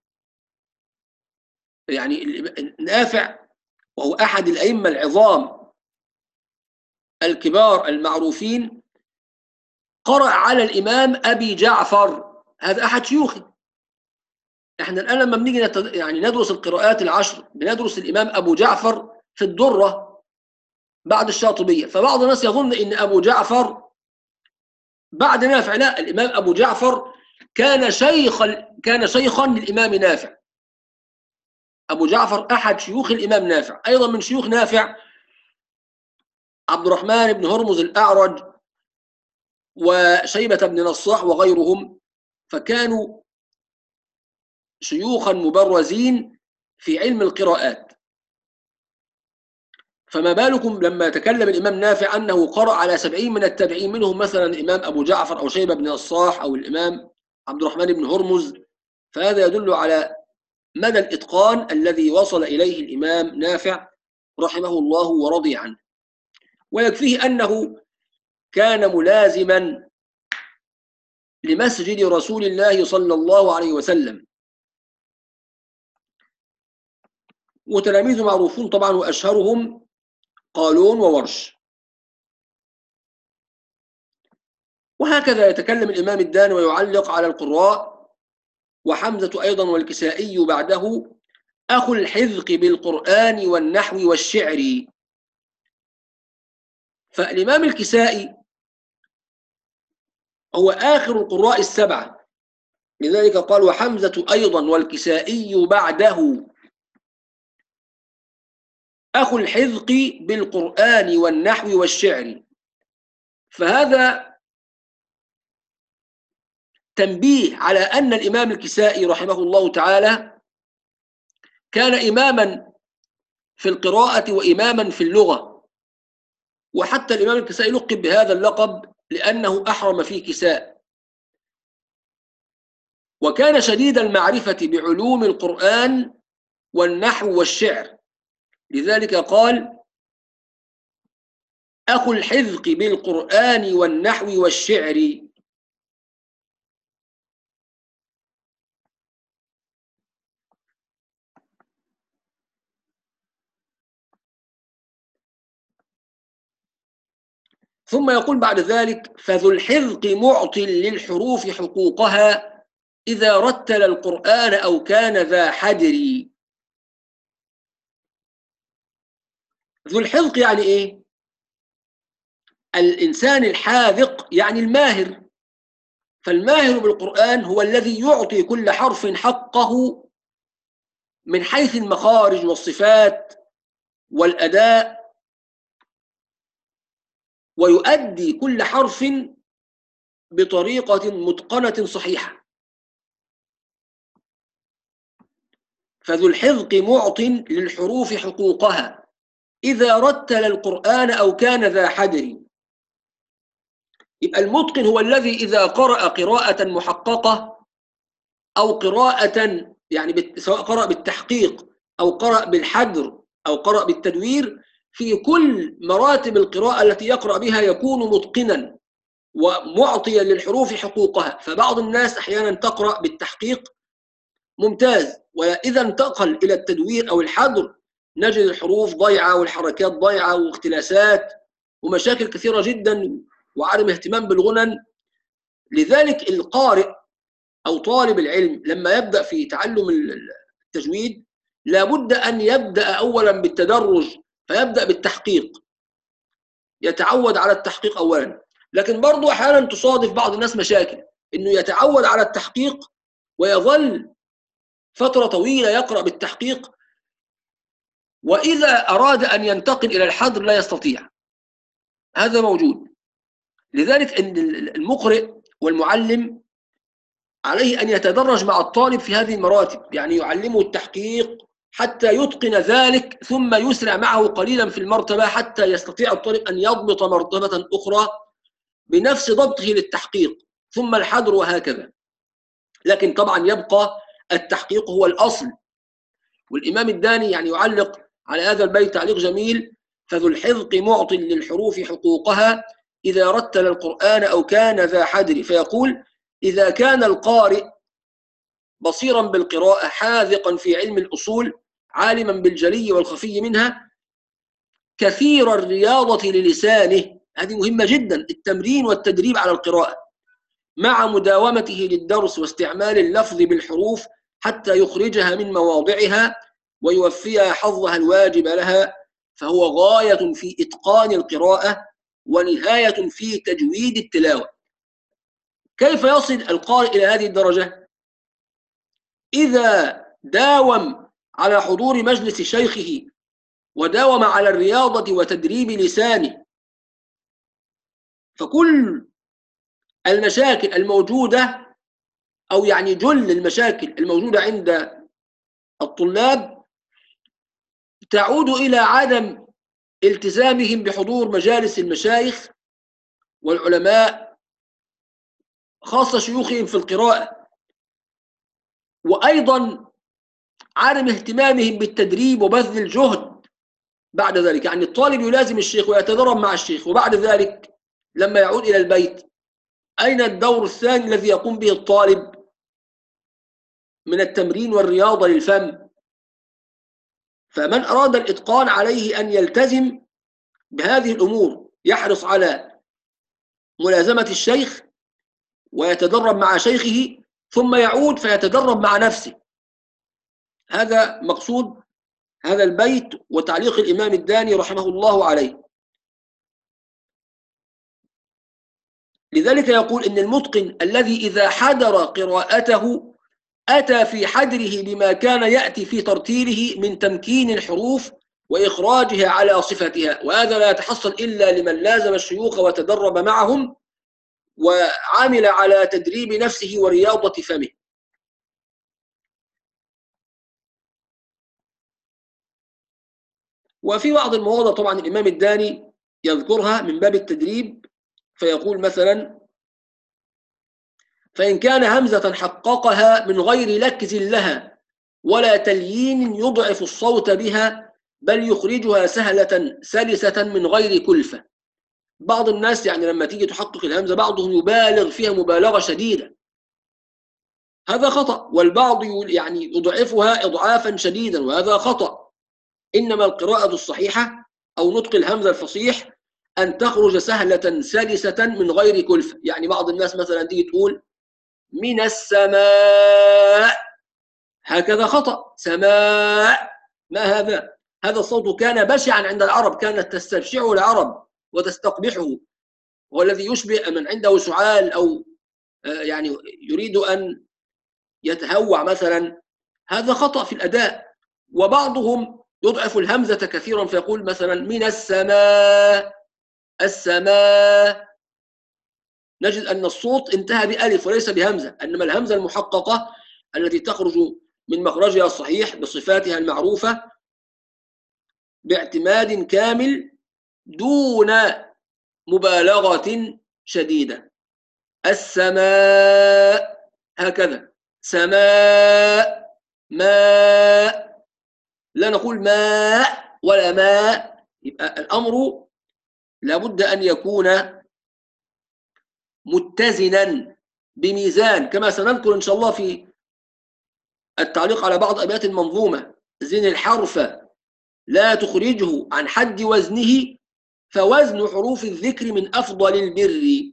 نافع، وهو أحد الأئمة العظام الكبار المعروفين، قرأ على الإمام أبي جعفر، هذا أحد شيوخه. احنا الآن لما بنيجي ندرس القراءات العشر بندرس الإمام أبو جعفر في الدرة بعد الشاطبية، فبعض الناس يظن إن أبو جعفر بعد نافع. لا، الإمام أبو جعفر كان شيخا للإمام نافع. أبو جعفر أحد شيوخ الإمام نافع. أيضا من شيوخ نافع عبد الرحمن بن هرمز الأعرج وشيبة بن نصاح وغيرهم، فكانوا شيوخا مبرزين في علم القراءات. فما بالكم لما تكلم الإمام نافع أنه قرأ على 70 من التابعين، منهم مثلا الإمام أبو جعفر أو شيبة بن نصاح أو الإمام عبد الرحمن بن هرمز. فهذا يدل على مدى الإتقان الذي وصل إليه الإمام نافع رحمه الله ورضي عنه. ويكفيه أنه كان ملازما لمسجد رسول الله صلى الله عليه وسلم، وتلاميذه معروفون طبعا، وأشهرهم قالون وورش. وهكذا يتكلم الإمام الداني ويعلق على القراء. وحمزة أيضا والكسائي بعده أخو الحذق بالقرآن والنحو والشعر. فالإمام الكسائي هو آخر القراء السبعة، لذلك قال: وحمزة أيضا والكسائي بعده أخو الحذق بالقرآن والنحو والشعر. فهذا تنبيه على أن الإمام الكسائي رحمه الله تعالى كان إماما في القراءة وإماما في اللغة، وحتى الإمام الكسائي لقب بهذا اللقب لأنه أحرم في كساء، وكان شديد المعرفة بعلوم القرآن والنحو والشعر، لذلك قال: أخو الحذق بالقرآن والنحو والشعر. ثم يقول بعد ذلك: فذو الحذق معط للحروف حقوقها إذا رتل القرآن أو كان ذا حدر. ذو الحذق يعني إيه؟ الإنسان الحاذق يعني الماهر، فالماهر بالقرآن هو الذي يعطي كل حرف حقه من حيث المخارج والصفات والأداء، ويؤدي كل حرف بطريقة متقنة صحيحة. فذو الحذق معط للحروف حقوقها إذا رتل القرآن أو كان ذا حدر. يبقى المتقن هو الذي إذا قرأ قراءة محققة أو قراءة يعني سواء قرأ بالتحقيق أو قرأ بالحدر أو قرأ بالتدوير، في كل مراتب القراءة التي يقرأ بها يكون متقنا ومعطيا للحروف حقوقها. فبعض الناس أحيانا تقرأ بالتحقيق ممتاز، وإذا انتقل إلى التدوير أو الحدر نجد الحروف ضيعة والحركات ضيعة واختلاسات ومشاكل كثيرة جدا وعدم اهتمام بالغنن. لذلك القارئ أو طالب العلم لما يبدأ في تعلم التجويد لابد أن يبدأ أولا بالتدرج، فيبدأ بالتحقيق، يتعود على التحقيق أولا. لكن برضو أحيانا تصادف بعض الناس مشاكل، إنه يتعود على التحقيق ويظل فترة طويلة يقرأ بالتحقيق، وإذا أراد أن ينتقل إلى الحدر لا يستطيع. هذا موجود. لذلك إن المقرئ والمعلم عليه أن يتدرج مع الطالب في هذه المراتب، يعني يعلمه التحقيق حتى يتقن ذلك، ثم يسرع معه قليلا في المرتبة حتى يستطيع الطالب أن يضبط مرتبة أخرى بنفس ضبطه للتحقيق، ثم الحدر وهكذا. لكن طبعا يبقى التحقيق هو الأصل. والإمام الداني يعني يعلق على هذا البيت تعليق جميل: فذو الحذق معط للحروف حقوقها إذا رتل القرآن أو كان ذا حدر. فيقول: إذا كان القارئ بصيرا بالقراءة حاذقا في علم الأصول عالما بالجلي والخفي منها كثير الرياضة للسانه، هذه مهمة جدا، التمرين والتدريب على القراءة مع مداومته للدرس واستعمال اللفظ بالحروف حتى يخرجها من مواضعها ويوفيها حظها الواجب لها، فهو غاية في إتقان القراءة ونهاية في تجويد التلاوة. كيف يصل القارئ إلى هذه الدرجة؟ إذا داوم على حضور مجلس شيخه وداوم على الرياضة وتدريب لسانه، فكل المشاكل الموجودة أو يعني جل المشاكل الموجودة عند الطلاب تعود إلى عدم التزامهم بحضور مجالس المشايخ والعلماء خاصة شيوخهم في القراءة، وأيضا عدم اهتمامهم بالتدريب وبذل الجهد بعد ذلك. يعني الطالب يلازم الشيخ ويتدرب مع الشيخ، وبعد ذلك لما يعود إلى البيت أين الدور الثاني الذي يقوم به الطالب من التمرين والرياضة للفم؟ فمن أراد الإتقان عليه أن يلتزم بهذه الأمور، يحرص على ملازمة الشيخ ويتدرب مع شيخه، ثم يعود فيتدرب مع نفسه. هذا مقصود هذا البيت وتعليق الإمام الداني رحمه الله عليه. لذلك يقول إن المتقن الذي إذا حدر قراءته أتى في حدره بما كان يأتي في ترتيله من تمكين الحروف وإخراجها على صفتها، وهذا لا يتحصل إلا لمن لازم الشيوخ وتدرب معهم وعمل على تدريب نفسه ورياضة فمه. وفي بعض المواضع طبعا الإمام الداني يذكرها من باب التدريب، فيقول مثلا: فإن كان همزة حققها من غير لكز لها ولا تليين يضعف الصوت بها، بل يخرجها سهلة سلسة من غير كلفة. بعض الناس يعني لما تيجي تحقق الهمزة بعضهم يبالغ فيها مبالغة شديدة، هذا خطأ، والبعض يعني يضعفها إضعافا شديدا، وهذا خطأ. إنما القراءة الصحيحة أو نطق الهمزة الفصيح أن تخرج سهلة سلسة من غير كلفة. يعني بعض الناس مثلا تيجي تقول من السماء، هكذا خطأ. سماء، ما هذا؟ هذا الصوت كان بشعا عند العرب، كانت تستبشعه العرب وتستقبحه، والذي يشبه من عنده سعال أو يعني يريد أن يتهوع مثلا، هذا خطأ في الأداء. وبعضهم يضعف الهمزة كثيرا فيقول مثلا من السماء، السماء، نجد أن الصوت انتهى بألف وليس بهمزة، إنما الهمزة المحققة التي تخرج من مخرجها الصحيح بصفاتها المعروفة باعتماد كامل دون مبالغة شديدة. السماء، هكذا. سماء، ماء، لا نقول ماء ولا ماء. يبقى الأمر لابد أن يكون متزنا بميزان، كما سنذكر إن شاء الله في التعليق على بعض أبيات المنظومة: زن الحرف لا تخرجه عن حد وزنه، فوزن حروف الذكر من أفضل البر.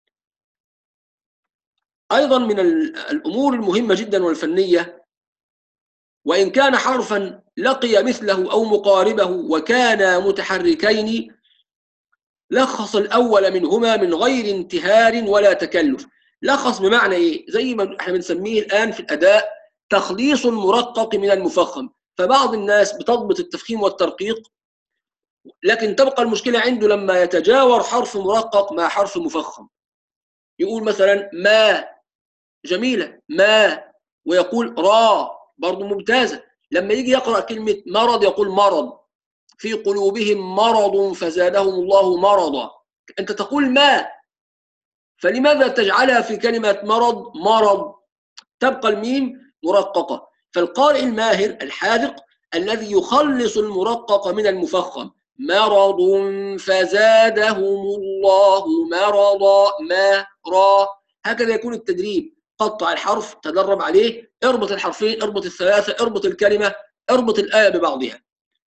أيضا من الأمور المهمة جدا والفنية: وإن كان حرفا لقي مثله أو مقاربه وكانا متحركين، لخص الأول منهما من غير انتهار ولا تكلف. لخص بمعنى إيه؟ زي ما احنا بنسميه الآن في الأداء تخليص المرقق من المفخم. فبعض الناس بتضبط التفخيم والترقيق، لكن تبقى المشكلة عنده لما يتجاور حرف مرقق مع حرف مفخم. يقول مثلا ما، جميلة ما، ويقول را، برضو ممتازة. لما يجي يقرأ كلمة مرض يقول مرض، في قلوبهم مرض فزادهم الله مرضا. أنت تقول ما، فلماذا تجعلها في كلمة مرض مرض؟ تبقى الميم مرققة. فالقارئ الماهر الحاذق الذي يخلص المرقق من المفخم: مرض فزادهم الله مرضا، ما را، هكذا يكون التدريب. قطع الحرف، تدرب عليه، اربط الحرفين، اربط الثلاثة، اربط الكلمة، اربط الآية ببعضها.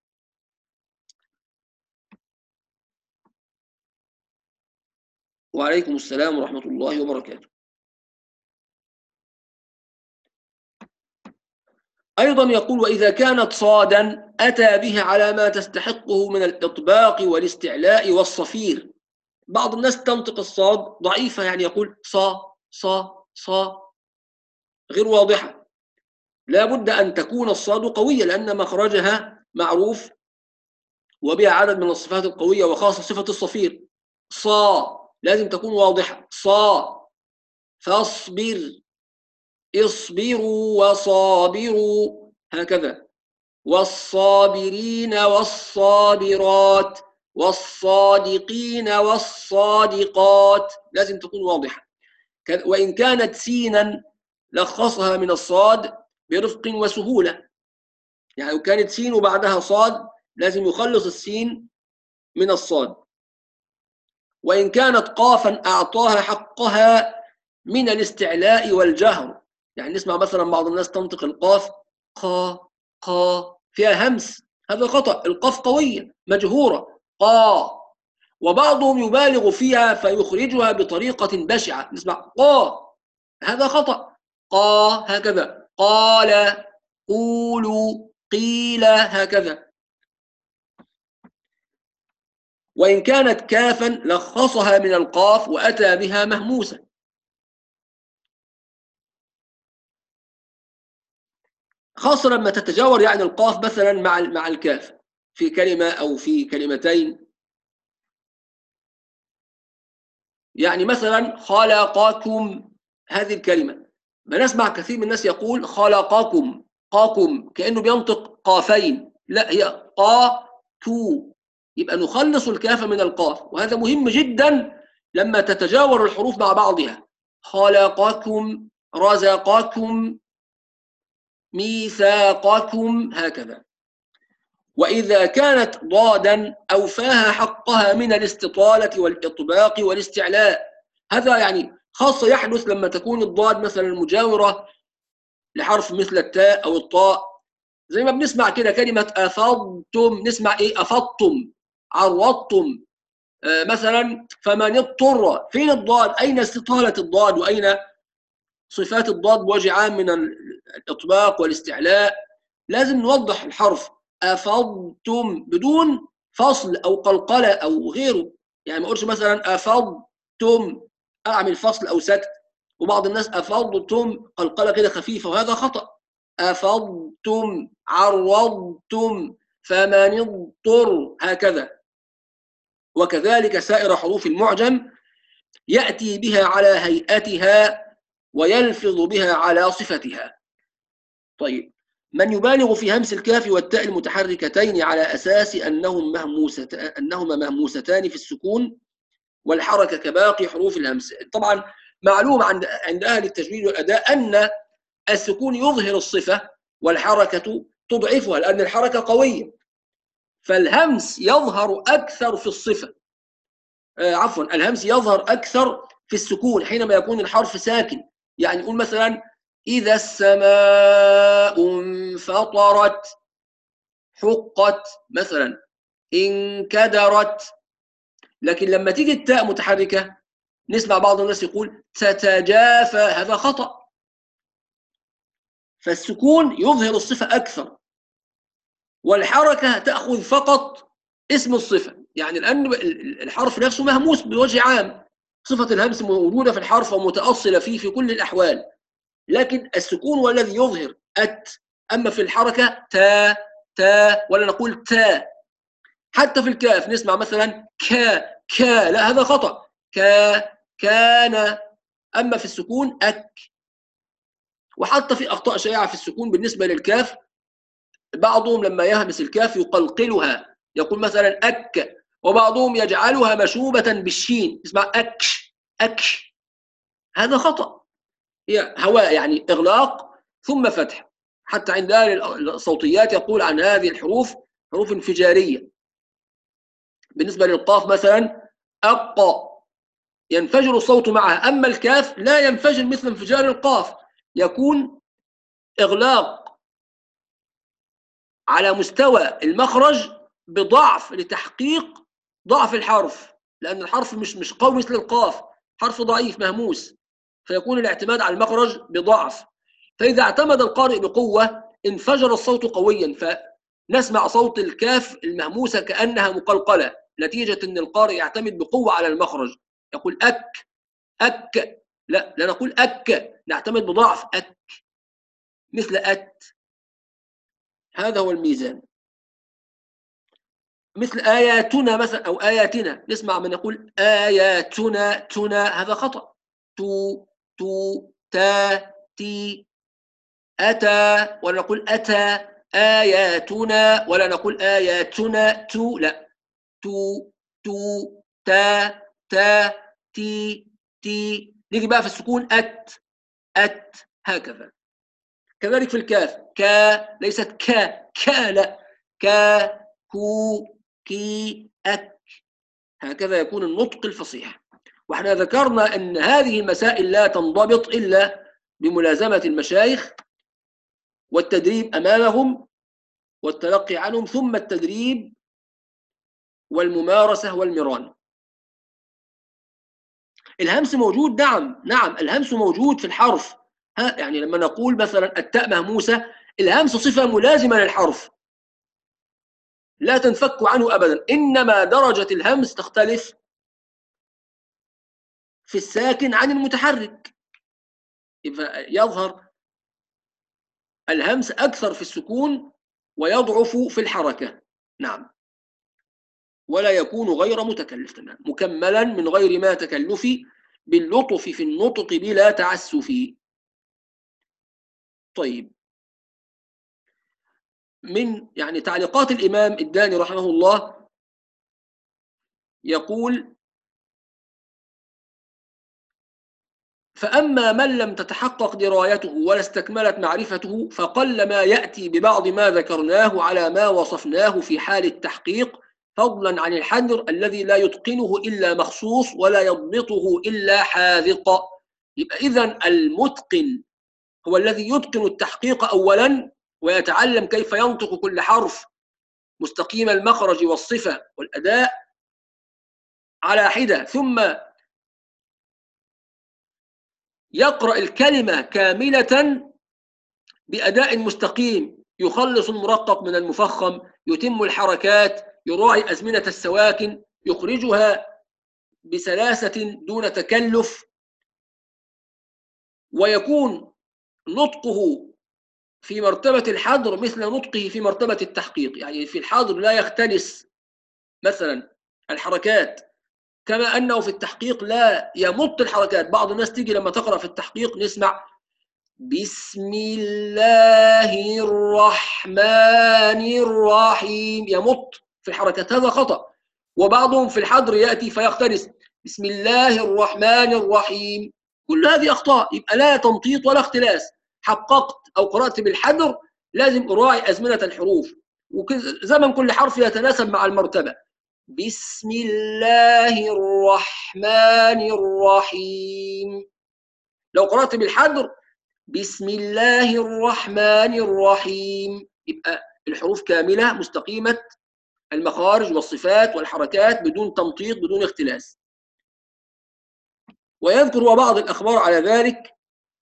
وعليكم السلام ورحمة الله وبركاته. أيضا يقول: وإذا كانت صادا أتى به على ما تستحقه من الإطباق والاستعلاء والصفير. بعض الناس تنطق الصاد ضعيفة، يعني يقول صا صا صا، غير واضحة. لا بد أن تكون الصاد قوية لأن مخرجها معروف وبها عدد من الصفات القوية، وخاصة صفة الصفير. صا لازم تكون واضحة، صا. فاصبر، اصبروا وصابروا، هكذا. والصابرين والصابرات والصادقين والصادقات، لازم تكون واضحة. وإن كانت سينا لخصها من الصاد برفق وسهولة، يعني لو كانت سين وبعدها صاد لازم يخلص السين من الصاد. وإن كانت قافا أعطاها حقها من الاستعلاء والجهر. يعني نسمع مثلا بعض الناس تنطق القاف قا قا فيها همس، هذا خطأ. القاف قوية مجهورة قا، وبعضهم يبالغ فيها فيخرجها بطريقة بشعة، نسمع قا، هذا خطأ. قا، هكذا. قال، قولوا، قيل، هكذا. وإن كانت كافا لخصها من القاف وأتى بها مهموسة. خاصة لما تتجاور يعني القاف مثلا مع الكاف في كلمة أو في كلمتين، يعني مثلا خلقكم، هذه الكلمة بنسمع كثير من الناس يقول خلقكم، قاكم، كأنه بينطق قافين، لا، هي قا تو، يبقى نخلص الكاف من القاف، وهذا مهم جدا لما تتجاور الحروف مع بعضها. خلقكم، رزقكم، ميثاقكم، هكذا. وإذا كانت ضادا أوفاها حقها من الاستطالة والإطباق والاستعلاء. هذا يعني خاصة يحدث لما تكون الضاد مثلا مجاورة لحرف مثل التاء أو الطاء، زي ما بنسمع كده كلمة أفضتم، نسمع إيه؟ أفضتم، عرضتم. مثلا فمن اضطر، فين الضاد؟ أين استطالة الضاد وأين صفات الضاد بوجه عام من الإطباق والاستعلاء؟ لازم نوضح الحرف أفضتم بدون فصل أو قلقلة أو غيره، يعني ما أقولش مثلا أفضتم أعمل فصل أو سكت، وبعض الناس أفضتم قلقلة كده خفيفة، وهذا خطأ. أفضتم، عرضتم، فمن اضطر، هكذا. وكذلك سائر حروف المعجم يأتي بها على هيئتها ويلفظ بها على صفتها. طيب، من يبالغ في همس الكاف والتاء المتحركتين على أساس أنهما مهموستان في السكون والحركة كباقي حروف الهمس. طبعا معلوم عند أهل التجويد والأداء أن السكون يظهر الصفة والحركة تضعفها، لأن الحركة قوية، فالهمس يظهر أكثر في الصفة، عفوا، الهمس يظهر أكثر في السكون حينما يكون الحرف ساكن. يعني نقول مثلا إذا السماء انفطرت، حقت مثلا، انكدرت. لكن لما تيجي التاء متحركة نسمع بعض الناس يقول تتجافى، هذا خطأ. فالسكون يظهر الصفة أكثر، والحركة تأخذ فقط اسم الصفة، يعني لأن الحرف نفسه مهموس بوجه عام، صفة الهمس موجودة في الحرف ومتأصلة فيه في كل الأحوال، لكن السكون هو الذي يظهر أما في الحركة تا، تا، ولا نقول تا. حتى في الكاف نسمع مثلا كا، لا، هذا خطأ، كان. أما في السكون وحتى في أخطاء شائعة في السكون بالنسبة للكاف، بعضهم لما يهمس الكاف يقلقلها، يقول مثلا وبعضهم يجعلها مشوبة بالشين، اسمع أكش، هذا خطأ. هي هواء، يعني إغلاق ثم فتح. حتى عند أهل الصوتيات يقول عن هذه الحروف حروف انفجارية. بالنسبة للقاف مثلا ينفجر الصوت معها، أما الكاف لا ينفجر مثل انفجار القاف، يكون إغلاق على مستوى المخرج بضعف لتحقيق ضعف الحرف، لأن الحرف مش قوي مثل القاف، حرف ضعيف مهموس، فيكون الاعتماد على المخرج بضعف. فإذا اعتمد القارئ بقوة انفجر الصوت قويا، فنسمع صوت الكاف المهموسة كأنها مقلقلة، نتيجة أن القارئ يعتمد بقوة على المخرج، يقول لا نقول نعتمد بضعف مثل هذا هو الميزان. مثل آياتنا مثلا أو آياتنا، نسمع من يقول آياتنا، هذا خطأ. تو، تا، تي، أتى، ولا نقول أتى آياتنا، ولا نقول آياتنا لا، تو، تا، تي. نيجي بقى في السكون هكذا. كذلك في الكاف ليست لا، كو، كي، هكذا يكون النطق الفصيح. واحنا ذكرنا ان هذه المسائل لا تنضبط الا بملازمة المشايخ والتدريب امامهم والتلقي عنهم، ثم التدريب والممارسة والمران. الهمس موجود، نعم الهمس موجود في الحرف، يعني لما نقول مثلا التاء مهموسة، الهمس صفة ملازمة للحرف لا تنفك عنه أبدا، إنما درجة الهمس تختلف في الساكن عن المتحرك، يظهر الهمس أكثر في السكون ويضعف في الحركة. نعم. ولا يكون غير متكلف، تمام، مكملا من غير ما تكلف، باللطف في النطق بلا تعسف. طيب، من يعني تعليقات الإمام الداني رحمه الله يقول: فأما من لم تتحقق درايته ولا استكملت معرفته فقل ما يأتي ببعض ما ذكرناه على ما وصفناه في حال التحقيق، فضلا عن الحذر الذي لا يتقنه إلا مخصوص ولا يضبطه إلا حاذق. يبقى إذن المتقن هو الذي يتقن التحقيق أولا، ويتعلم كيف ينطق كل حرف مستقيم المخرج والصفة والأداء على حدة، ثم يقرأ الكلمة كاملة بأداء مستقيم، يخلص المرقق من المفخم، يتم الحركات، يراعي أزمنة السواكن، يخرجها بسلاسة دون تكلف، ويكون نطقه في مرتبة الحضر مثل نطقه في مرتبة التحقيق. يعني في الحضر لا يختلس مثلا الحركات، كما أنه في التحقيق لا يمط الحركات. بعض الناس تيجي لما تقرأ في التحقيق نسمع بسم الله الرحمن الرحيم، يمط في الحركات، هذا خطأ. وبعضهم في الحضر يأتي فيختلس بسم الله الرحمن الرحيم، كل هذه أخطاء. يبقى لا تمطيط ولا اختلاس. حققت أو قرأت بالحضر لازم أراعي أزمنة الحروف، وزمن كل حرف يتناسب مع المرتبة. بسم الله الرحمن الرحيم. لو قرأت بالحضر بسم الله الرحمن الرحيم، يبقى الحروف كاملة مستقيمة المخارج والصفات والحركات بدون تمطيط بدون اختلاس. ويذكر بعض الأخبار على ذلك.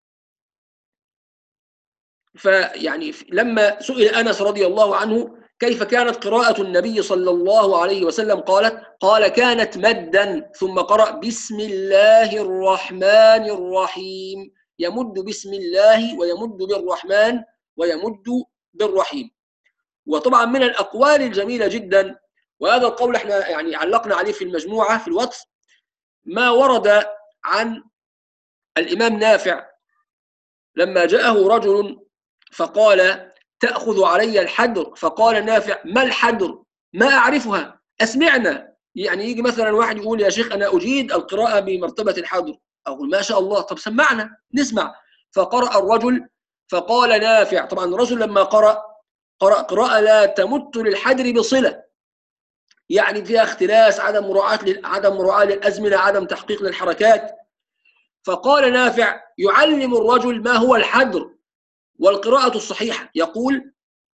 فيعني لما سئل أنس رضي الله عنه كيف كانت قراءة النبي صلى الله عليه وسلم، قال كانت مدا ثم قرأ بسم الله الرحمن الرحيم، يمد بسم الله ويمد بالرحمن ويمد بالرحيم. وطبعا من الأقوال الجميلة جدا، وهذا القول احنا يعني علقنا عليه في المجموعة في الواتس، ما ورد عن الإمام نافع لما جاءه رجل فقال تأخذ علي الحدر، فقال نافع ما الحدر؟ ما أعرفها، أسمعنا. يعني يجي مثلا واحد يقول يا شيخ أنا أجيد القراءة بمرتبة الحدر، أقول ما شاء الله، طب سمعنا نسمع. فقرأ الرجل فقال نافع، طبعا الرجل لما قرأ قراءة لا تمت للحدر بصلة، يعني فيها اختلاس، عدم مراعاة للأزمنة، عدم تحقيق للحركات. فقال نافع يعلم الرجل ما هو الحدر والقراءة الصحيحة، يقول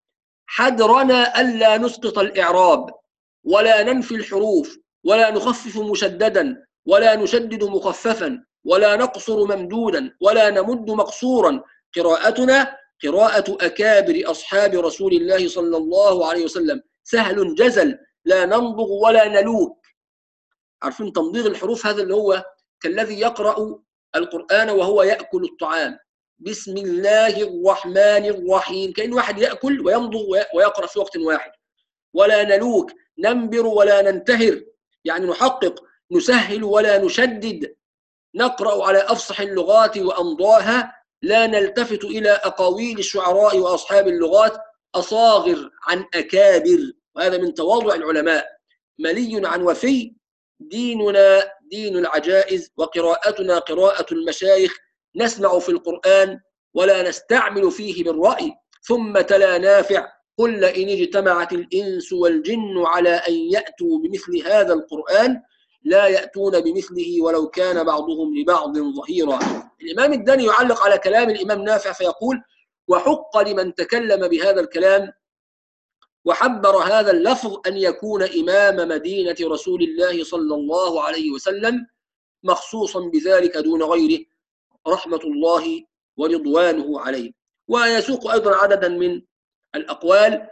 حدرنا ألا نسقط الإعراب ولا ننفي الحروف ولا نخفف مشددا ولا نشدد مخففا ولا نقصر ممدودا ولا نمد مقصورا، قراءتنا قراءة أكابر أصحاب رسول الله صلى الله عليه وسلم، سهل جزل لا نمضغ ولا نلوك. عارفين تمضيغ الحروف هذا اللي هو كالذي يقرأ القرآن وهو يأكل الطعام، بسم الله الرحمن الرحيم، كأن واحد يأكل ويمضغ ويقرأ في وقت واحد. ولا نلوك، ننبر ولا ننتهر، يعني نحقق، نسهل ولا نشدد، نقرأ على أفصح اللغات وأمضاها، لا نلتفت إلى أقاويل الشعراء وأصحاب اللغات، أصاغر عن أكابر، وهذا من تواضع العلماء، ملي عن وفي، ديننا دين العجائز وقراءتنا قراءة المشايخ، نسمع في القرآن ولا نستعمل فيه بالرأي. ثم تلا نافع قل لئن اجتمعت الإنس والجن على أن يأتوا بمثل هذا القرآن لا يأتون بمثله ولو كان بعضهم لبعض ظهيرا. الإمام الداني يعلق على كلام الإمام نافع فيقول وحق لمن تكلم بهذا الكلام وحبر هذا اللفظ أن يكون إمام مدينة رسول الله صلى الله عليه وسلم، مخصوصا بذلك دون غيره رحمة الله ورضوانه عليه. ويسوق أيضا عددا من الأقوال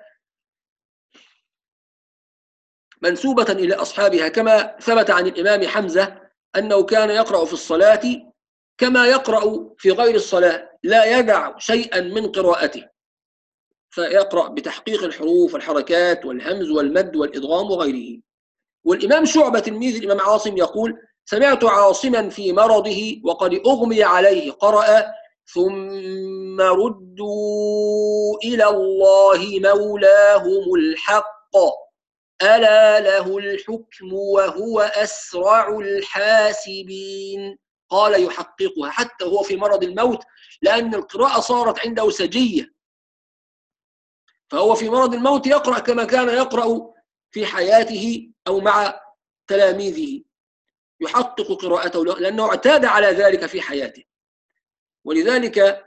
منسوبة إلى أصحابها، كما ثبت عن الإمام حمزة أنه كان يقرأ في الصلاة كما يقرأ في غير الصلاة، لا يدع شيئا من قراءته، فيقرأ بتحقيق الحروف والحركات والهمز والمد والإدغام وغيره. والإمام شعبة تلميذ الإمام عاصم يقول: سمعت عاصما في مرضه وقد أغمي عليه قرأ: ثم ردوا إلى الله مولاهم الحق ألا له الحكم وهو أسرع الحاسبين. قال يحققها حتى هو في مرض الموت، لأن القراءة صارت عنده سجية، فهو في مرض الموت يقرأ كما كان يقرأ في حياته أو مع تلاميذه، يحقق قراءته لأنه اعتاد على ذلك في حياته. ولذلك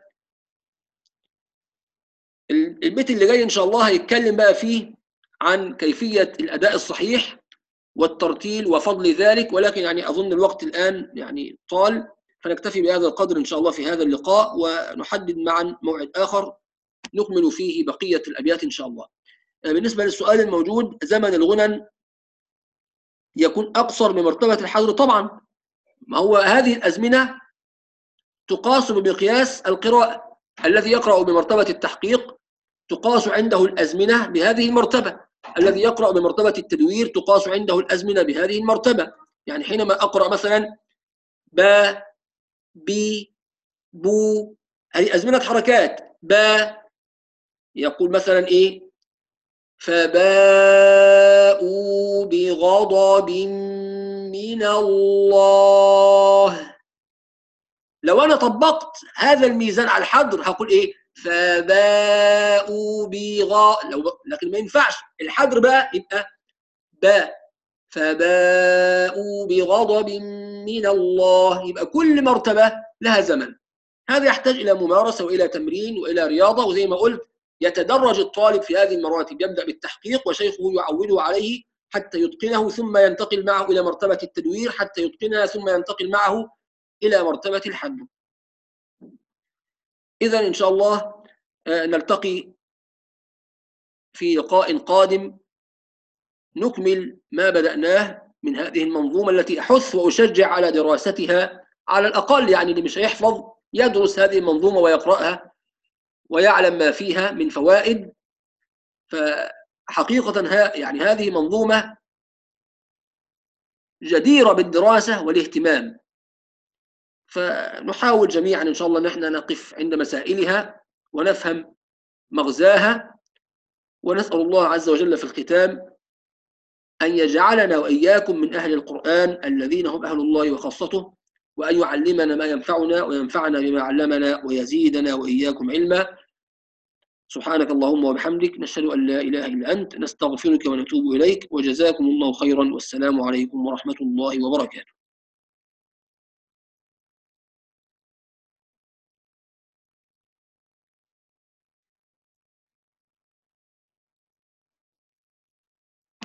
البيت اللي جاي إن شاء الله هيتكلم بقى فيه عن كيفية الأداء الصحيح والترتيل وفضل ذلك، ولكن يعني أظن الوقت الآن يعني طال، فنكتفي بهذا القدر إن شاء الله في هذا اللقاء، ونحدد معا موعد آخر نكمل فيه بقية الأبيات إن شاء الله. بالنسبة للسؤال الموجود، زمن الغنن يكون أقصر من مرتبة الحظر؟ طبعا، ما هو هذه الأزمنة تقاس بمقياس القراءة. الذي يقرأ بمرتبة التحقيق تقاس عنده الأزمنة بهذه المرتبة، الذي يقرأ بمرتبة التدوير تقاس عنده الأزمنة بهذه المرتبة. يعني حينما أقرأ مثلا با بي بو، هذه أزمنة حركات. با يقول مثلا إيه؟ فباءوا بغضب من الله. لو أنا طبقت هذا الميزان على الحضر هقول إيه؟ فباءوا لكن ما ينفعش الحضر بقى، يبقى باء فباءوا بغضب من الله. يبقى كل مرتبة لها زمن. هذا يحتاج إلى ممارسة وإلى تمرين وإلى رياضة، وزي ما قلت يتدرج الطالب في هذه المراتب، يبدأ بالتحقيق وشيخه يعوده عليه حتى يتقنه، ثم ينتقل معه إلى مرتبة التدوير حتى يتقنها، ثم ينتقل معه إلى مرتبة الحد. إذن إن شاء الله نلتقي في لقاء قادم نكمل ما بدأناه من هذه المنظومة التي أحث وأشجع على دراستها، على الأقل يعني اللي مش هيحفظ يدرس هذه المنظومة ويقرأها ويعلم ما فيها من فوائد. فحقيقة يعني هذه منظومة جديرة بالدراسة والاهتمام، فنحاول جميعا إن شاء الله نحن نقف عند مسائلها ونفهم مغزاها، ونسأل الله عز وجل في الختام أن يجعلنا وإياكم من أهل القرآن الذين هم أهل الله وخاصته، وأن يعلمنا ما ينفعنا وينفعنا بما علمنا ويزيدنا وإياكم علما. سبحانك اللهم وبحمدك، نشهد أن لا إله إلا أنت، نستغفرك ونتوب إليك، وجزاكم الله خيرا، والسلام عليكم ورحمة الله وبركاته.